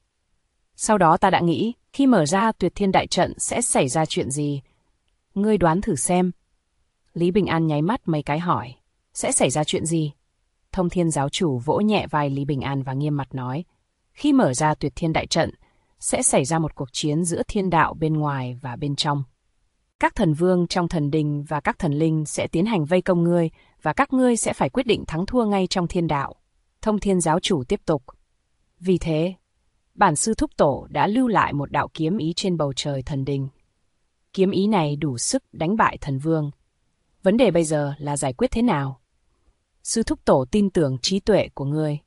Sau đó ta đã nghĩ, khi mở ra Tuyệt Thiên đại trận sẽ xảy ra chuyện gì? Ngươi đoán thử xem. Lý Bình An nháy mắt mấy cái hỏi, sẽ xảy ra chuyện gì? Thông Thiên giáo chủ vỗ nhẹ vai Lý Bình An và nghiêm mặt nói, khi mở ra Tuyệt Thiên đại trận, sẽ xảy ra một cuộc chiến giữa thiên đạo bên ngoài và bên trong. Các thần vương trong thần đình và các thần linh sẽ tiến hành vây công ngươi, và các ngươi sẽ phải quyết định thắng thua ngay trong thiên đạo. Thông Thiên giáo chủ tiếp tục. Vì thế, bản sư Thúc Tổ đã lưu lại một đạo kiếm ý trên bầu trời thần đình. Kiếm ý này đủ sức đánh bại thần vương. Vấn đề bây giờ là giải quyết thế nào? Sư Thúc Tổ tin tưởng trí tuệ của ngươi.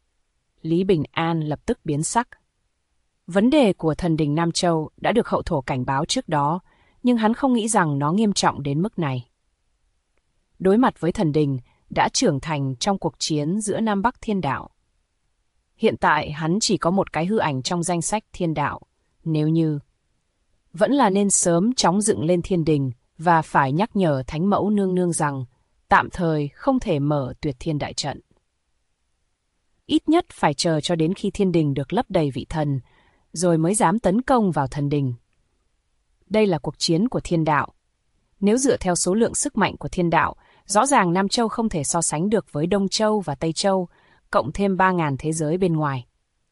Lý Bình An lập tức biến sắc. Vấn đề của thần đình Nam Châu đã được hậu thổ cảnh báo trước đó, nhưng hắn không nghĩ rằng nó nghiêm trọng đến mức này. Đối mặt với thần đình đã trưởng thành trong cuộc chiến giữa Nam Bắc thiên đạo. Hiện tại hắn chỉ có một cái hư ảnh trong danh sách thiên đạo, nếu như vẫn là nên sớm chóng dựng lên thiên đình và phải nhắc nhở Thánh Mẫu nương nương rằng tạm thời không thể mở Tuyệt Thiên đại trận. Ít nhất phải chờ cho đến khi thiên đình được lấp đầy vị thần, rồi mới dám tấn công vào thần đình. Đây là cuộc chiến của thiên đạo. Nếu dựa theo số lượng sức mạnh của thiên đạo, rõ ràng Nam Châu không thể so sánh được với Đông Châu và Tây Châu, cộng thêm 3.000 thế giới bên ngoài.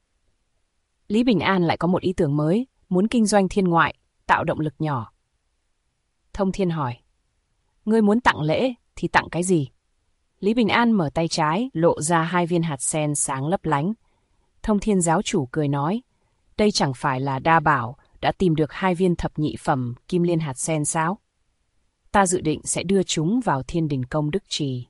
Lý Bình An lại có một ý tưởng mới, muốn kinh doanh thiên ngoại, tạo động lực nhỏ. Thông Thiên hỏi, ngươi muốn tặng lễ thì tặng cái gì? Lý Bình An mở tay trái, lộ ra 2 viên hạt sen sáng lấp lánh. Thông Thiên giáo chủ cười nói, đây chẳng phải là đa bảo đã tìm được 2 viên thập nhị phẩm kim liên hạt sen sao? Ta dự định sẽ đưa chúng vào Thiên Đình Công Đức Trì.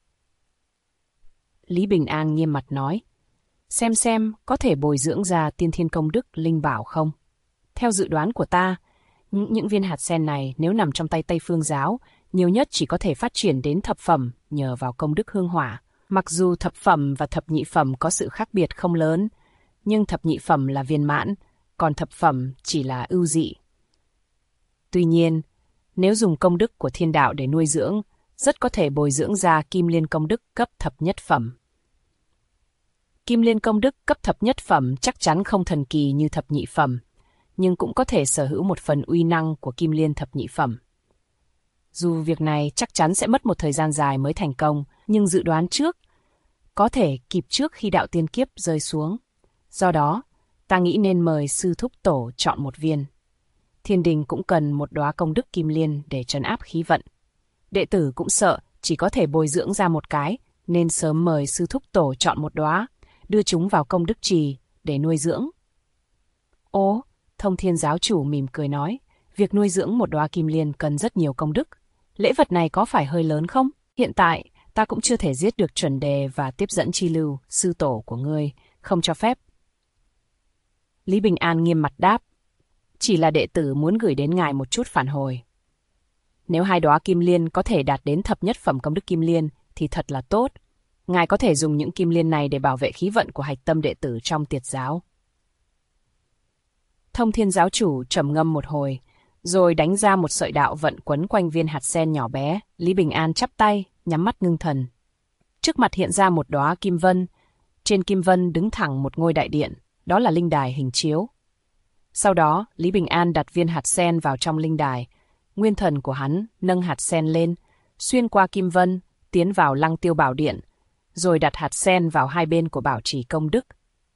Lý Bình An nghiêm mặt nói, xem có thể bồi dưỡng ra tiên thiên công đức linh bảo không? Theo dự đoán của ta, những viên hạt sen này nếu nằm trong tay Tây Phương giáo, nhiều nhất chỉ có thể phát triển đến thập phẩm nhờ vào công đức hương hỏa. Mặc dù thập phẩm và thập nhị phẩm có sự khác biệt không lớn, nhưng thập nhị phẩm là viên mãn, còn thập phẩm chỉ là ưu dị. Tuy nhiên, nếu dùng công đức của thiên đạo để nuôi dưỡng, rất có thể bồi dưỡng ra kim liên công đức cấp thập nhất phẩm. Kim liên công đức cấp thập nhất phẩm chắc chắn không thần kỳ như thập nhị phẩm, nhưng cũng có thể sở hữu một phần uy năng của kim liên thập nhị phẩm. Dù việc này chắc chắn sẽ mất một thời gian dài mới thành công, nhưng dự đoán trước, có thể kịp trước khi đạo tiên kiếp rơi xuống. Do đó, ta nghĩ nên mời sư Thúc Tổ chọn một viên. Thiên đình cũng cần một đóa công đức kim liên để trấn áp khí vận. Đệ tử cũng sợ chỉ có thể bồi dưỡng ra một cái, nên sớm mời sư Thúc Tổ chọn một đóa, đưa chúng vào công đức trì để nuôi dưỡng. Ồ, Thông Thiên giáo chủ mỉm cười nói, việc nuôi dưỡng một đóa kim liên cần rất nhiều công đức. Lễ vật này có phải hơi lớn không? Hiện tại, ta cũng chưa thể giết được chuẩn đề và tiếp dẫn chi lưu, sư tổ của ngươi, không cho phép. Lý Bình An nghiêm mặt đáp, chỉ là đệ tử muốn gửi đến ngài một chút phản hồi. Nếu 2 đóa kim liên có thể đạt đến thập nhất phẩm công đức kim liên thì thật là tốt. Ngài có thể dùng những kim liên này để bảo vệ khí vận của hạch tâm đệ tử trong tiệt giáo. Thông Thiên giáo chủ trầm ngâm một hồi, rồi đánh ra một sợi đạo vận quấn quanh viên hạt sen nhỏ bé. Lý Bình An chắp tay, nhắm mắt ngưng thần. Trước mặt hiện ra một đóa kim vân. Trên kim vân đứng thẳng một ngôi đại điện, đó là linh đài hình chiếu. Sau đó, Lý Bình An đặt viên hạt sen vào trong linh đài. Nguyên thần của hắn nâng hạt sen lên, xuyên qua kim vân, tiến vào Lăng Tiêu Bảo Điện, rồi đặt hạt sen vào hai bên của bảo trì công đức.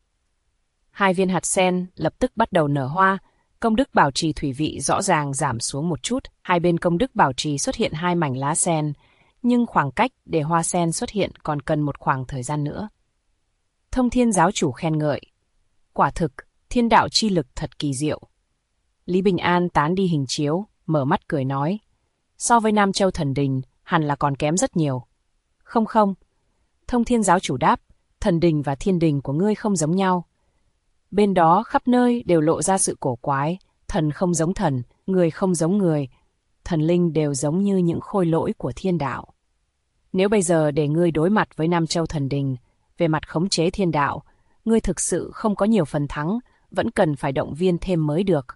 2 viên hạt sen lập tức bắt đầu nở hoa, công đức bảo trì thủy vị rõ ràng giảm xuống một chút. Hai bên công đức bảo trì xuất hiện 2 mảnh lá sen, nhưng khoảng cách để hoa sen xuất hiện còn cần một khoảng thời gian nữa. Thông Thiên giáo chủ khen ngợi, quả thực, thiên đạo chi lực thật kỳ diệu. Lý Bình An tán đi hình chiếu, mở mắt cười nói, so với Nam Châu Thần Đình, hẳn là còn kém rất nhiều. Không. Thông Thiên giáo chủ đáp, thần đình và thiên đình của ngươi không giống nhau. Bên đó khắp nơi đều lộ ra sự cổ quái, thần không giống thần, người không giống người, thần linh đều giống như những khôi lỗi của thiên đạo. Nếu bây giờ để ngươi đối mặt với Nam Châu Thần Đình, về mặt khống chế thiên đạo, ngươi thực sự không có nhiều phần thắng, vẫn cần phải động viên thêm mới được.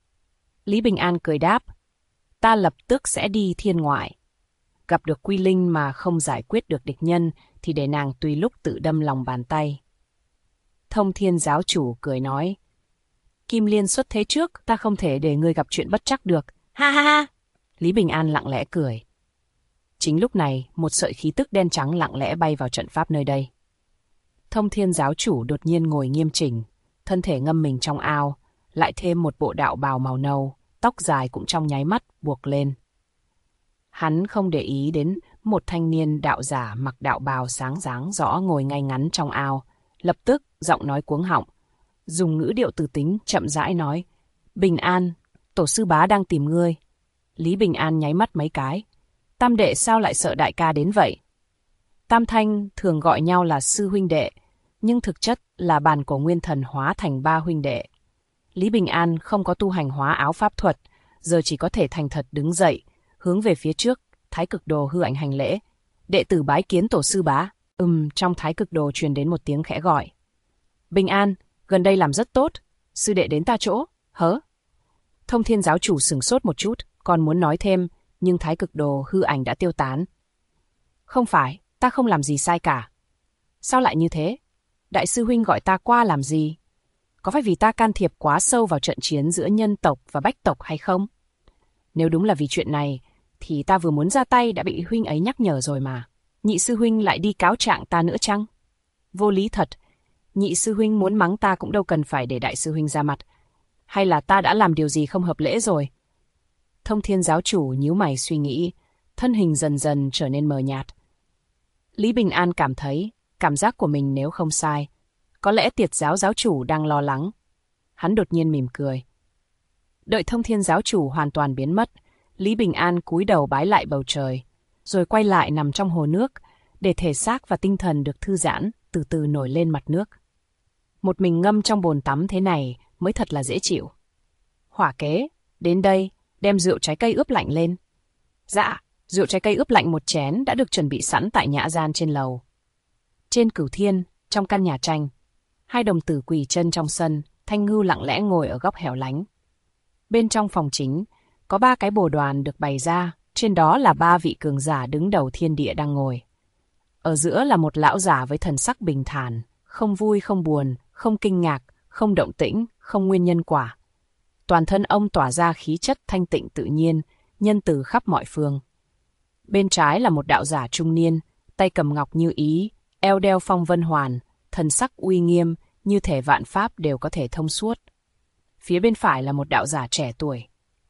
Lý Bình An cười đáp, ta lập tức sẽ đi thiên ngoại. Gặp được Quy Linh mà không giải quyết được địch nhân thì để nàng tùy lúc tự đâm lòng bàn tay. Thông Thiên giáo chủ cười nói, Kim Liên xuất thế trước, ta không thể để ngươi gặp chuyện bất trắc được. Ha ha ha! Lý Bình An lặng lẽ cười. Chính lúc này, một sợi khí tức đen trắng lặng lẽ bay vào trận pháp nơi đây. Thông Thiên giáo chủ đột nhiên ngồi nghiêm chỉnh, thân thể ngâm mình trong ao, lại thêm một bộ đạo bào màu nâu, tóc dài cũng trong nháy mắt buộc lên. Hắn không để ý đến một thanh niên đạo giả mặc đạo bào sáng dáng rõ ngồi ngay ngắn trong ao, lập tức giọng nói cuống họng, dùng ngữ điệu từ tính chậm rãi nói, Bình An, tổ sư bá đang tìm ngươi. Lý Bình An nháy mắt mấy cái, Tam đệ sao lại sợ đại ca đến vậy? Tam Thanh thường gọi nhau là sư huynh đệ, nhưng thực chất là bàn cổ nguyên thần hóa thành 3 huynh đệ. Lý Bình An không có tu hành hóa áo pháp thuật, giờ chỉ có thể thành thật đứng dậy, hướng về phía trước, Thái Cực Đồ hư ảnh hành lễ. Đệ tử bái kiến tổ sư bá. Trong Thái Cực Đồ truyền đến một tiếng khẽ gọi. Bình An, gần đây làm rất tốt, sư đệ đến ta chỗ, hớ? Thông Thiên giáo chủ sửng sốt một chút, còn muốn nói thêm, nhưng Thái Cực Đồ hư ảnh đã tiêu tán. Không phải, ta không làm gì sai cả. Sao lại như thế? Đại sư huynh gọi ta qua làm gì? Có phải vì ta can thiệp quá sâu vào trận chiến giữa nhân tộc và bách tộc hay không? Nếu đúng là vì chuyện này, thì ta vừa muốn ra tay đã bị huynh ấy nhắc nhở rồi mà. Nhị sư huynh lại đi cáo trạng ta nữa chăng? Vô lý thật, nhị sư huynh muốn mắng ta cũng đâu cần phải để đại sư huynh ra mặt. Hay là ta đã làm điều gì không hợp lễ rồi? Thông Thiên giáo chủ nhíu mày suy nghĩ, thân hình dần dần trở nên mờ nhạt. Lý Bình An cảm thấy, cảm giác của mình nếu không sai, có lẽ tiệt giáo giáo chủ đang lo lắng. Hắn đột nhiên mỉm cười. Đợi Thông Thiên giáo chủ hoàn toàn biến mất, Lý Bình An cúi đầu bái lại bầu trời, rồi quay lại nằm trong hồ nước, để thể xác và tinh thần được thư giãn, từ từ nổi lên mặt nước. Một mình ngâm trong bồn tắm thế này mới thật là dễ chịu. Hỏa kế, đến đây, đem rượu trái cây ướp lạnh lên. Dạ, rượu trái cây ướp lạnh 1 chén đã được chuẩn bị sẵn tại nhã gian trên lầu. Trên Cửu Thiên, trong căn nhà tranh, 2 đồng tử quỳ chân trong sân, Thanh Ngưu lặng lẽ ngồi ở góc hẻo lánh. Bên trong phòng chính, có 3 cái bồ đoàn được bày ra, trên đó là 3 vị cường giả đứng đầu thiên địa đang ngồi. Ở giữa là một lão giả với thần sắc bình thản, không vui không buồn, không kinh ngạc, không động tĩnh, không nguyên nhân quả. Toàn thân ông tỏa ra khí chất thanh tịnh tự nhiên, nhân từ khắp mọi phương. Bên trái là một đạo giả trung niên, tay cầm ngọc như ý, eo đeo phong vân hoàn, thần sắc uy nghiêm, như thể vạn pháp đều có thể thông suốt. Phía bên phải là một đạo giả trẻ tuổi.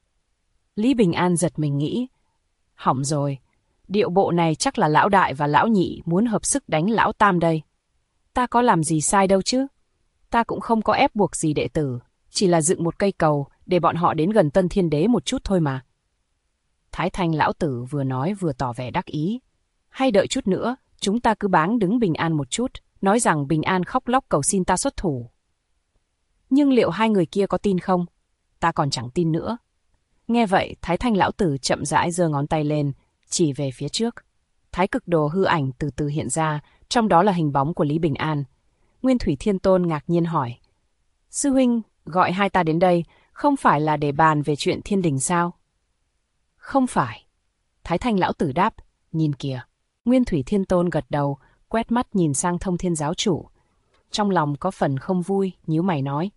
Lý Bình An giật mình nghĩ, hỏng rồi, điệu bộ này chắc là lão đại và lão nhị muốn hợp sức đánh lão tam đây. Ta có làm gì sai đâu chứ? Ta cũng không có ép buộc gì đệ tử, chỉ là dựng một cây cầu để bọn họ đến gần Tân Thiên Đế một chút thôi mà. Thái Thanh lão tử vừa nói vừa tỏ vẻ đắc ý. Hay đợi chút nữa, chúng ta cứ báng đứng Bình An một chút, nói rằng Bình An khóc lóc cầu xin ta xuất thủ. Nhưng liệu hai người kia có tin không? Ta còn chẳng tin nữa. Nghe vậy, Thái Thanh lão tử chậm rãi giơ ngón tay lên, chỉ về phía trước. Thái cực đồ hư ảnh từ từ hiện ra, trong đó là hình bóng của Lý Bình An. Nguyên Thủy Thiên Tôn ngạc nhiên hỏi: Sư huynh gọi hai ta đến đây, không phải là để bàn về chuyện thiên đình sao? Không phải. Thái Thanh lão tử đáp: Nhìn kìa. Nguyên Thủy Thiên Tôn gật đầu, quét mắt nhìn sang Thông Thiên giáo chủ. Trong lòng có phần không vui, nhíu mày nói: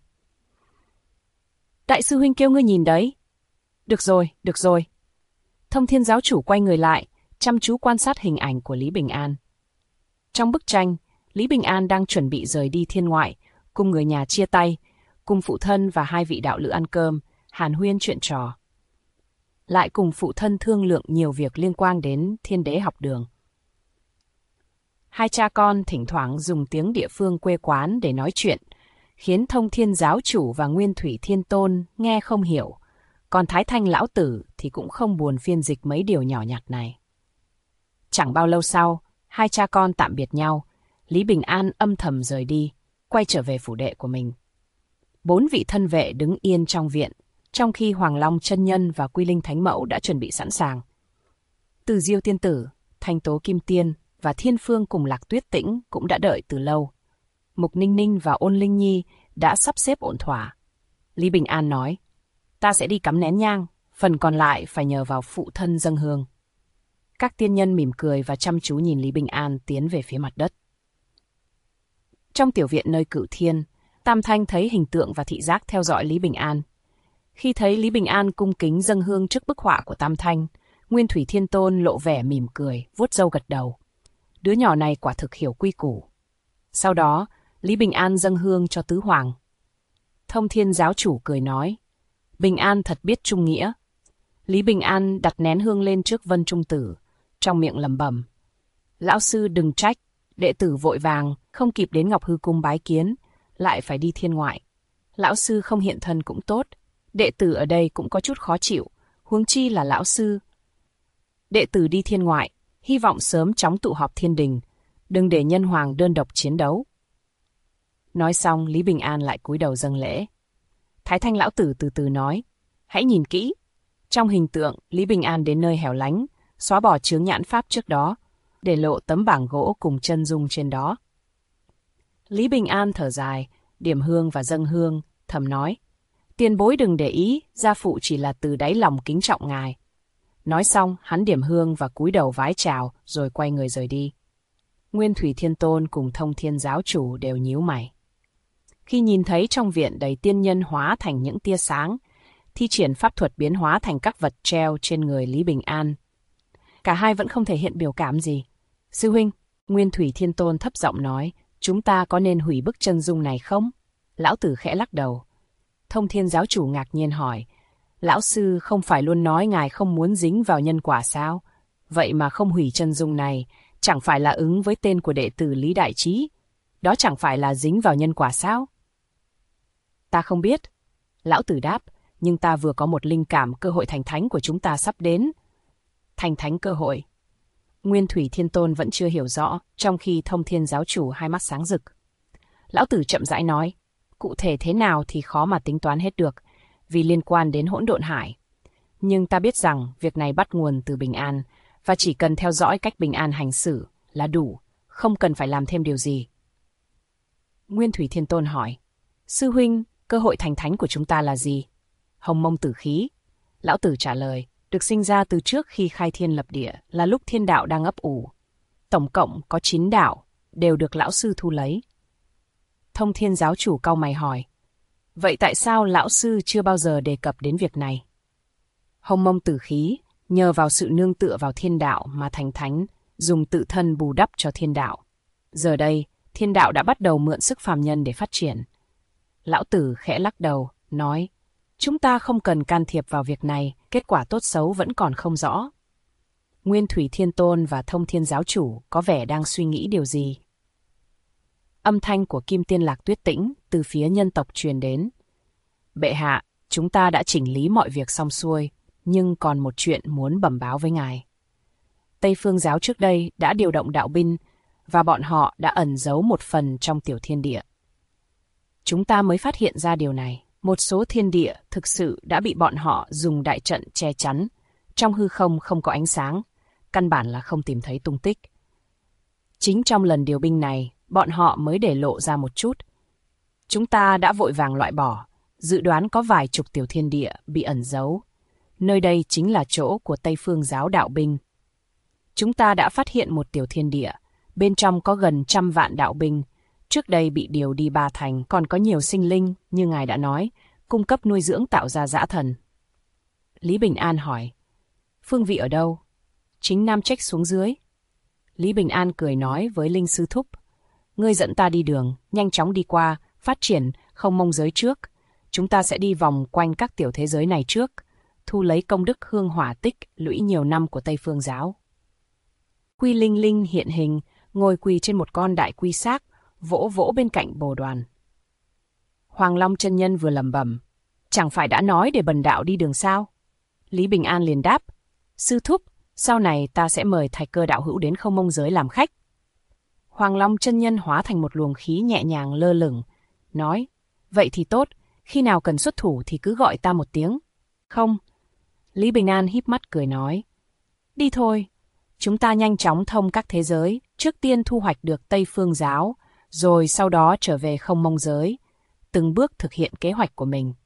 Đại sư huynh kêu ngươi nhìn đấy. Được rồi, được rồi. Thông Thiên giáo chủ quay người lại, chăm chú quan sát hình ảnh của Lý Bình An. Trong bức tranh, Lý Bình An đang chuẩn bị rời đi thiên ngoại, cùng người nhà chia tay, cùng phụ thân và hai vị đạo lữ ăn cơm, hàn huyên chuyện trò. Lại cùng phụ thân thương lượng nhiều việc liên quan đến Thiên Đế học đường. Hai cha con thỉnh thoảng dùng tiếng địa phương quê quán để nói chuyện, khiến Thông Thiên giáo chủ và Nguyên Thủy Thiên Tôn nghe không hiểu, còn Thái Thanh lão tử thì cũng không buồn phiên dịch mấy điều nhỏ nhặt này. Chẳng bao lâu sau, hai cha con tạm biệt nhau, Lý Bình An âm thầm rời đi, quay trở về phủ đệ của mình. 4 vị thân vệ đứng yên trong viện, trong khi Hoàng Long chân nhân và Quy Linh Thánh Mẫu đã chuẩn bị sẵn sàng. Từ Diêu tiên tử, Thanh Tố Kim Tiên và Thiên Phương cùng Lạc Tuyết Tĩnh cũng đã đợi từ lâu. Mục Ninh Ninh và Ôn Linh Nhi đã sắp xếp ổn thỏa. Lý Bình An nói: Ta sẽ đi cắm nén nhang, phần còn lại phải nhờ vào phụ thân dâng hương. Các tiên nhân mỉm cười và chăm chú nhìn Lý Bình An tiến về phía mặt đất. Trong tiểu viện nơi Cửu Thiên, Tam Thanh thấy hình tượng và thị giác theo dõi Lý Bình An. Khi thấy Lý Bình An cung kính dâng hương trước bức họa của Tam Thanh, Nguyên Thủy Thiên Tôn lộ vẻ mỉm cười, vuốt râu gật đầu. Đứa nhỏ này quả thực hiểu quy củ. Sau đó, Lý Bình An dâng hương cho Tứ Hoàng. Thông Thiên giáo chủ cười nói: Bình An thật biết trung nghĩa. Lý Bình An đặt nén hương lên trước Vân Trung Tử, trong miệng lẩm bẩm: Lão sư đừng trách, đệ tử vội vàng, không kịp đến Ngọc Hư Cung bái kiến, lại phải đi thiên ngoại. Lão sư không hiện thân cũng tốt, đệ tử ở đây cũng có chút khó chịu, huống chi là lão sư. Đệ tử đi thiên ngoại, hy vọng sớm chóng tụ họp thiên đình, đừng để nhân hoàng đơn độc chiến đấu. Nói xong, Lý Bình An lại cúi đầu dâng lễ. Thái Thanh lão tử từ từ nói: Hãy nhìn kỹ. Trong hình tượng, Lý Bình An đến nơi hẻo lánh, xóa bỏ chướng nhãn pháp trước đó, để lộ tấm bảng gỗ cùng chân dung trên đó. Lý Bình An thở dài, điểm hương và dâng hương, thầm nói: Tiền bối đừng để ý, gia phụ chỉ là từ đáy lòng kính trọng ngài. Nói xong, hắn điểm hương và cúi đầu vái chào, rồi quay người rời đi. Nguyên Thủy Thiên Tôn cùng Thông Thiên giáo chủ đều nhíu mày. Khi nhìn thấy trong viện đầy tiên nhân hóa thành những tia sáng, thi triển pháp thuật biến hóa thành các vật treo trên người Lý Bình An, cả hai vẫn không thể hiện biểu cảm gì. Sư huynh, Nguyên Thủy Thiên Tôn thấp giọng nói: Chúng ta có nên hủy bức chân dung này không? Lão tử khẽ lắc đầu. Thông Thiên giáo chủ ngạc nhiên hỏi: Lão sư không phải luôn nói ngài không muốn dính vào nhân quả sao? Vậy mà không hủy chân dung này, chẳng phải là ứng với tên của đệ tử Lý Đại Trí? Đó chẳng phải là dính vào nhân quả sao? Ta không biết. Lão tử đáp, nhưng ta vừa có một linh cảm cơ hội thành thánh của chúng ta sắp đến. Thành thánh cơ hội. Nguyên Thủy Thiên Tôn vẫn chưa hiểu rõ, trong khi Thông Thiên giáo chủ hai mắt sáng rực. Lão tử chậm rãi nói: Cụ thể thế nào thì khó mà tính toán hết được, vì liên quan đến hỗn độn hải. Nhưng ta biết rằng việc này bắt nguồn từ Bình An, và chỉ cần theo dõi cách Bình An hành xử là đủ, không cần phải làm thêm điều gì. Nguyên Thủy Thiên Tôn hỏi: Sư huynh, cơ hội thành thánh của chúng ta là gì? Hồng mông tử khí. Lão tử trả lời: Được sinh ra từ trước khi khai thiên lập địa, là lúc thiên đạo đang ấp ủ. Tổng cộng có 9 đạo, đều được lão sư thu lấy. Thông Thiên giáo chủ cau mày hỏi: Vậy tại sao lão sư chưa bao giờ đề cập đến việc này? Hồng mông tử khí, nhờ vào sự nương tựa vào thiên đạo mà thành thánh, dùng tự thân bù đắp cho thiên đạo. Giờ đây, thiên đạo đã bắt đầu mượn sức phàm nhân để phát triển. Lão tử khẽ lắc đầu, nói: Chúng ta không cần can thiệp vào việc này, kết quả tốt xấu vẫn còn không rõ. Nguyên Thủy Thiên Tôn và Thông Thiên giáo chủ có vẻ đang suy nghĩ điều gì. Âm thanh của Kim Tiên Lạc Tuyết Tĩnh từ phía nhân tộc truyền đến. Bệ hạ, chúng ta đã chỉnh lý mọi việc xong xuôi, nhưng còn một chuyện muốn bẩm báo với ngài. Tây Phương giáo trước đây đã điều động đạo binh, và bọn họ đã ẩn giấu một phần trong tiểu thiên địa. Chúng ta mới phát hiện ra điều này. Một số thiên địa thực sự đã bị bọn họ dùng đại trận che chắn. Trong hư không không có ánh sáng, căn bản là không tìm thấy tung tích. Chính trong lần điều binh này, bọn họ mới để lộ ra một chút. Chúng ta đã vội vàng loại bỏ, dự đoán có vài chục tiểu thiên địa bị ẩn giấu. Nơi đây chính là chỗ của Tây Phương giáo đạo binh. Chúng ta đã phát hiện một tiểu thiên địa, bên trong có gần 100 vạn đạo binh. Trước đây bị điều đi 3 thành, còn có nhiều sinh linh, như ngài đã nói, cung cấp nuôi dưỡng tạo ra dã thần. Lý Bình An hỏi, phương vị ở đâu? Chính Nam Trách xuống dưới. Lý Bình An cười nói với Linh Sư Thúc, ngươi dẫn ta đi đường, nhanh chóng đi qua, phát triển không mông giới trước. Chúng ta sẽ đi vòng quanh các tiểu thế giới này trước, thu lấy công đức hương hỏa tích lũy nhiều năm của Tây Phương giáo. Quy Linh Linh hiện hình, ngồi quỳ trên một con đại quy xác, vỗ vỗ bên cạnh bồ đoàn. Hoàng Long chân nhân vừa lẩm bẩm, chẳng phải đã nói để bần đạo đi đường sao? Lý Bình An liền đáp, sư thúc, sau này ta sẽ mời Thạch Cơ đạo hữu đến không mông giới làm khách. Hoàng Long chân nhân hóa thành một luồng khí nhẹ nhàng lơ lửng, nói, vậy thì tốt, khi nào cần xuất thủ thì cứ gọi ta một tiếng. Không. Lý Bình An híp mắt cười nói, đi thôi, chúng ta nhanh chóng thông các thế giới, trước tiên thu hoạch được Tây Phương giáo, rồi sau đó trở về không mông giới, từng bước thực hiện kế hoạch của mình.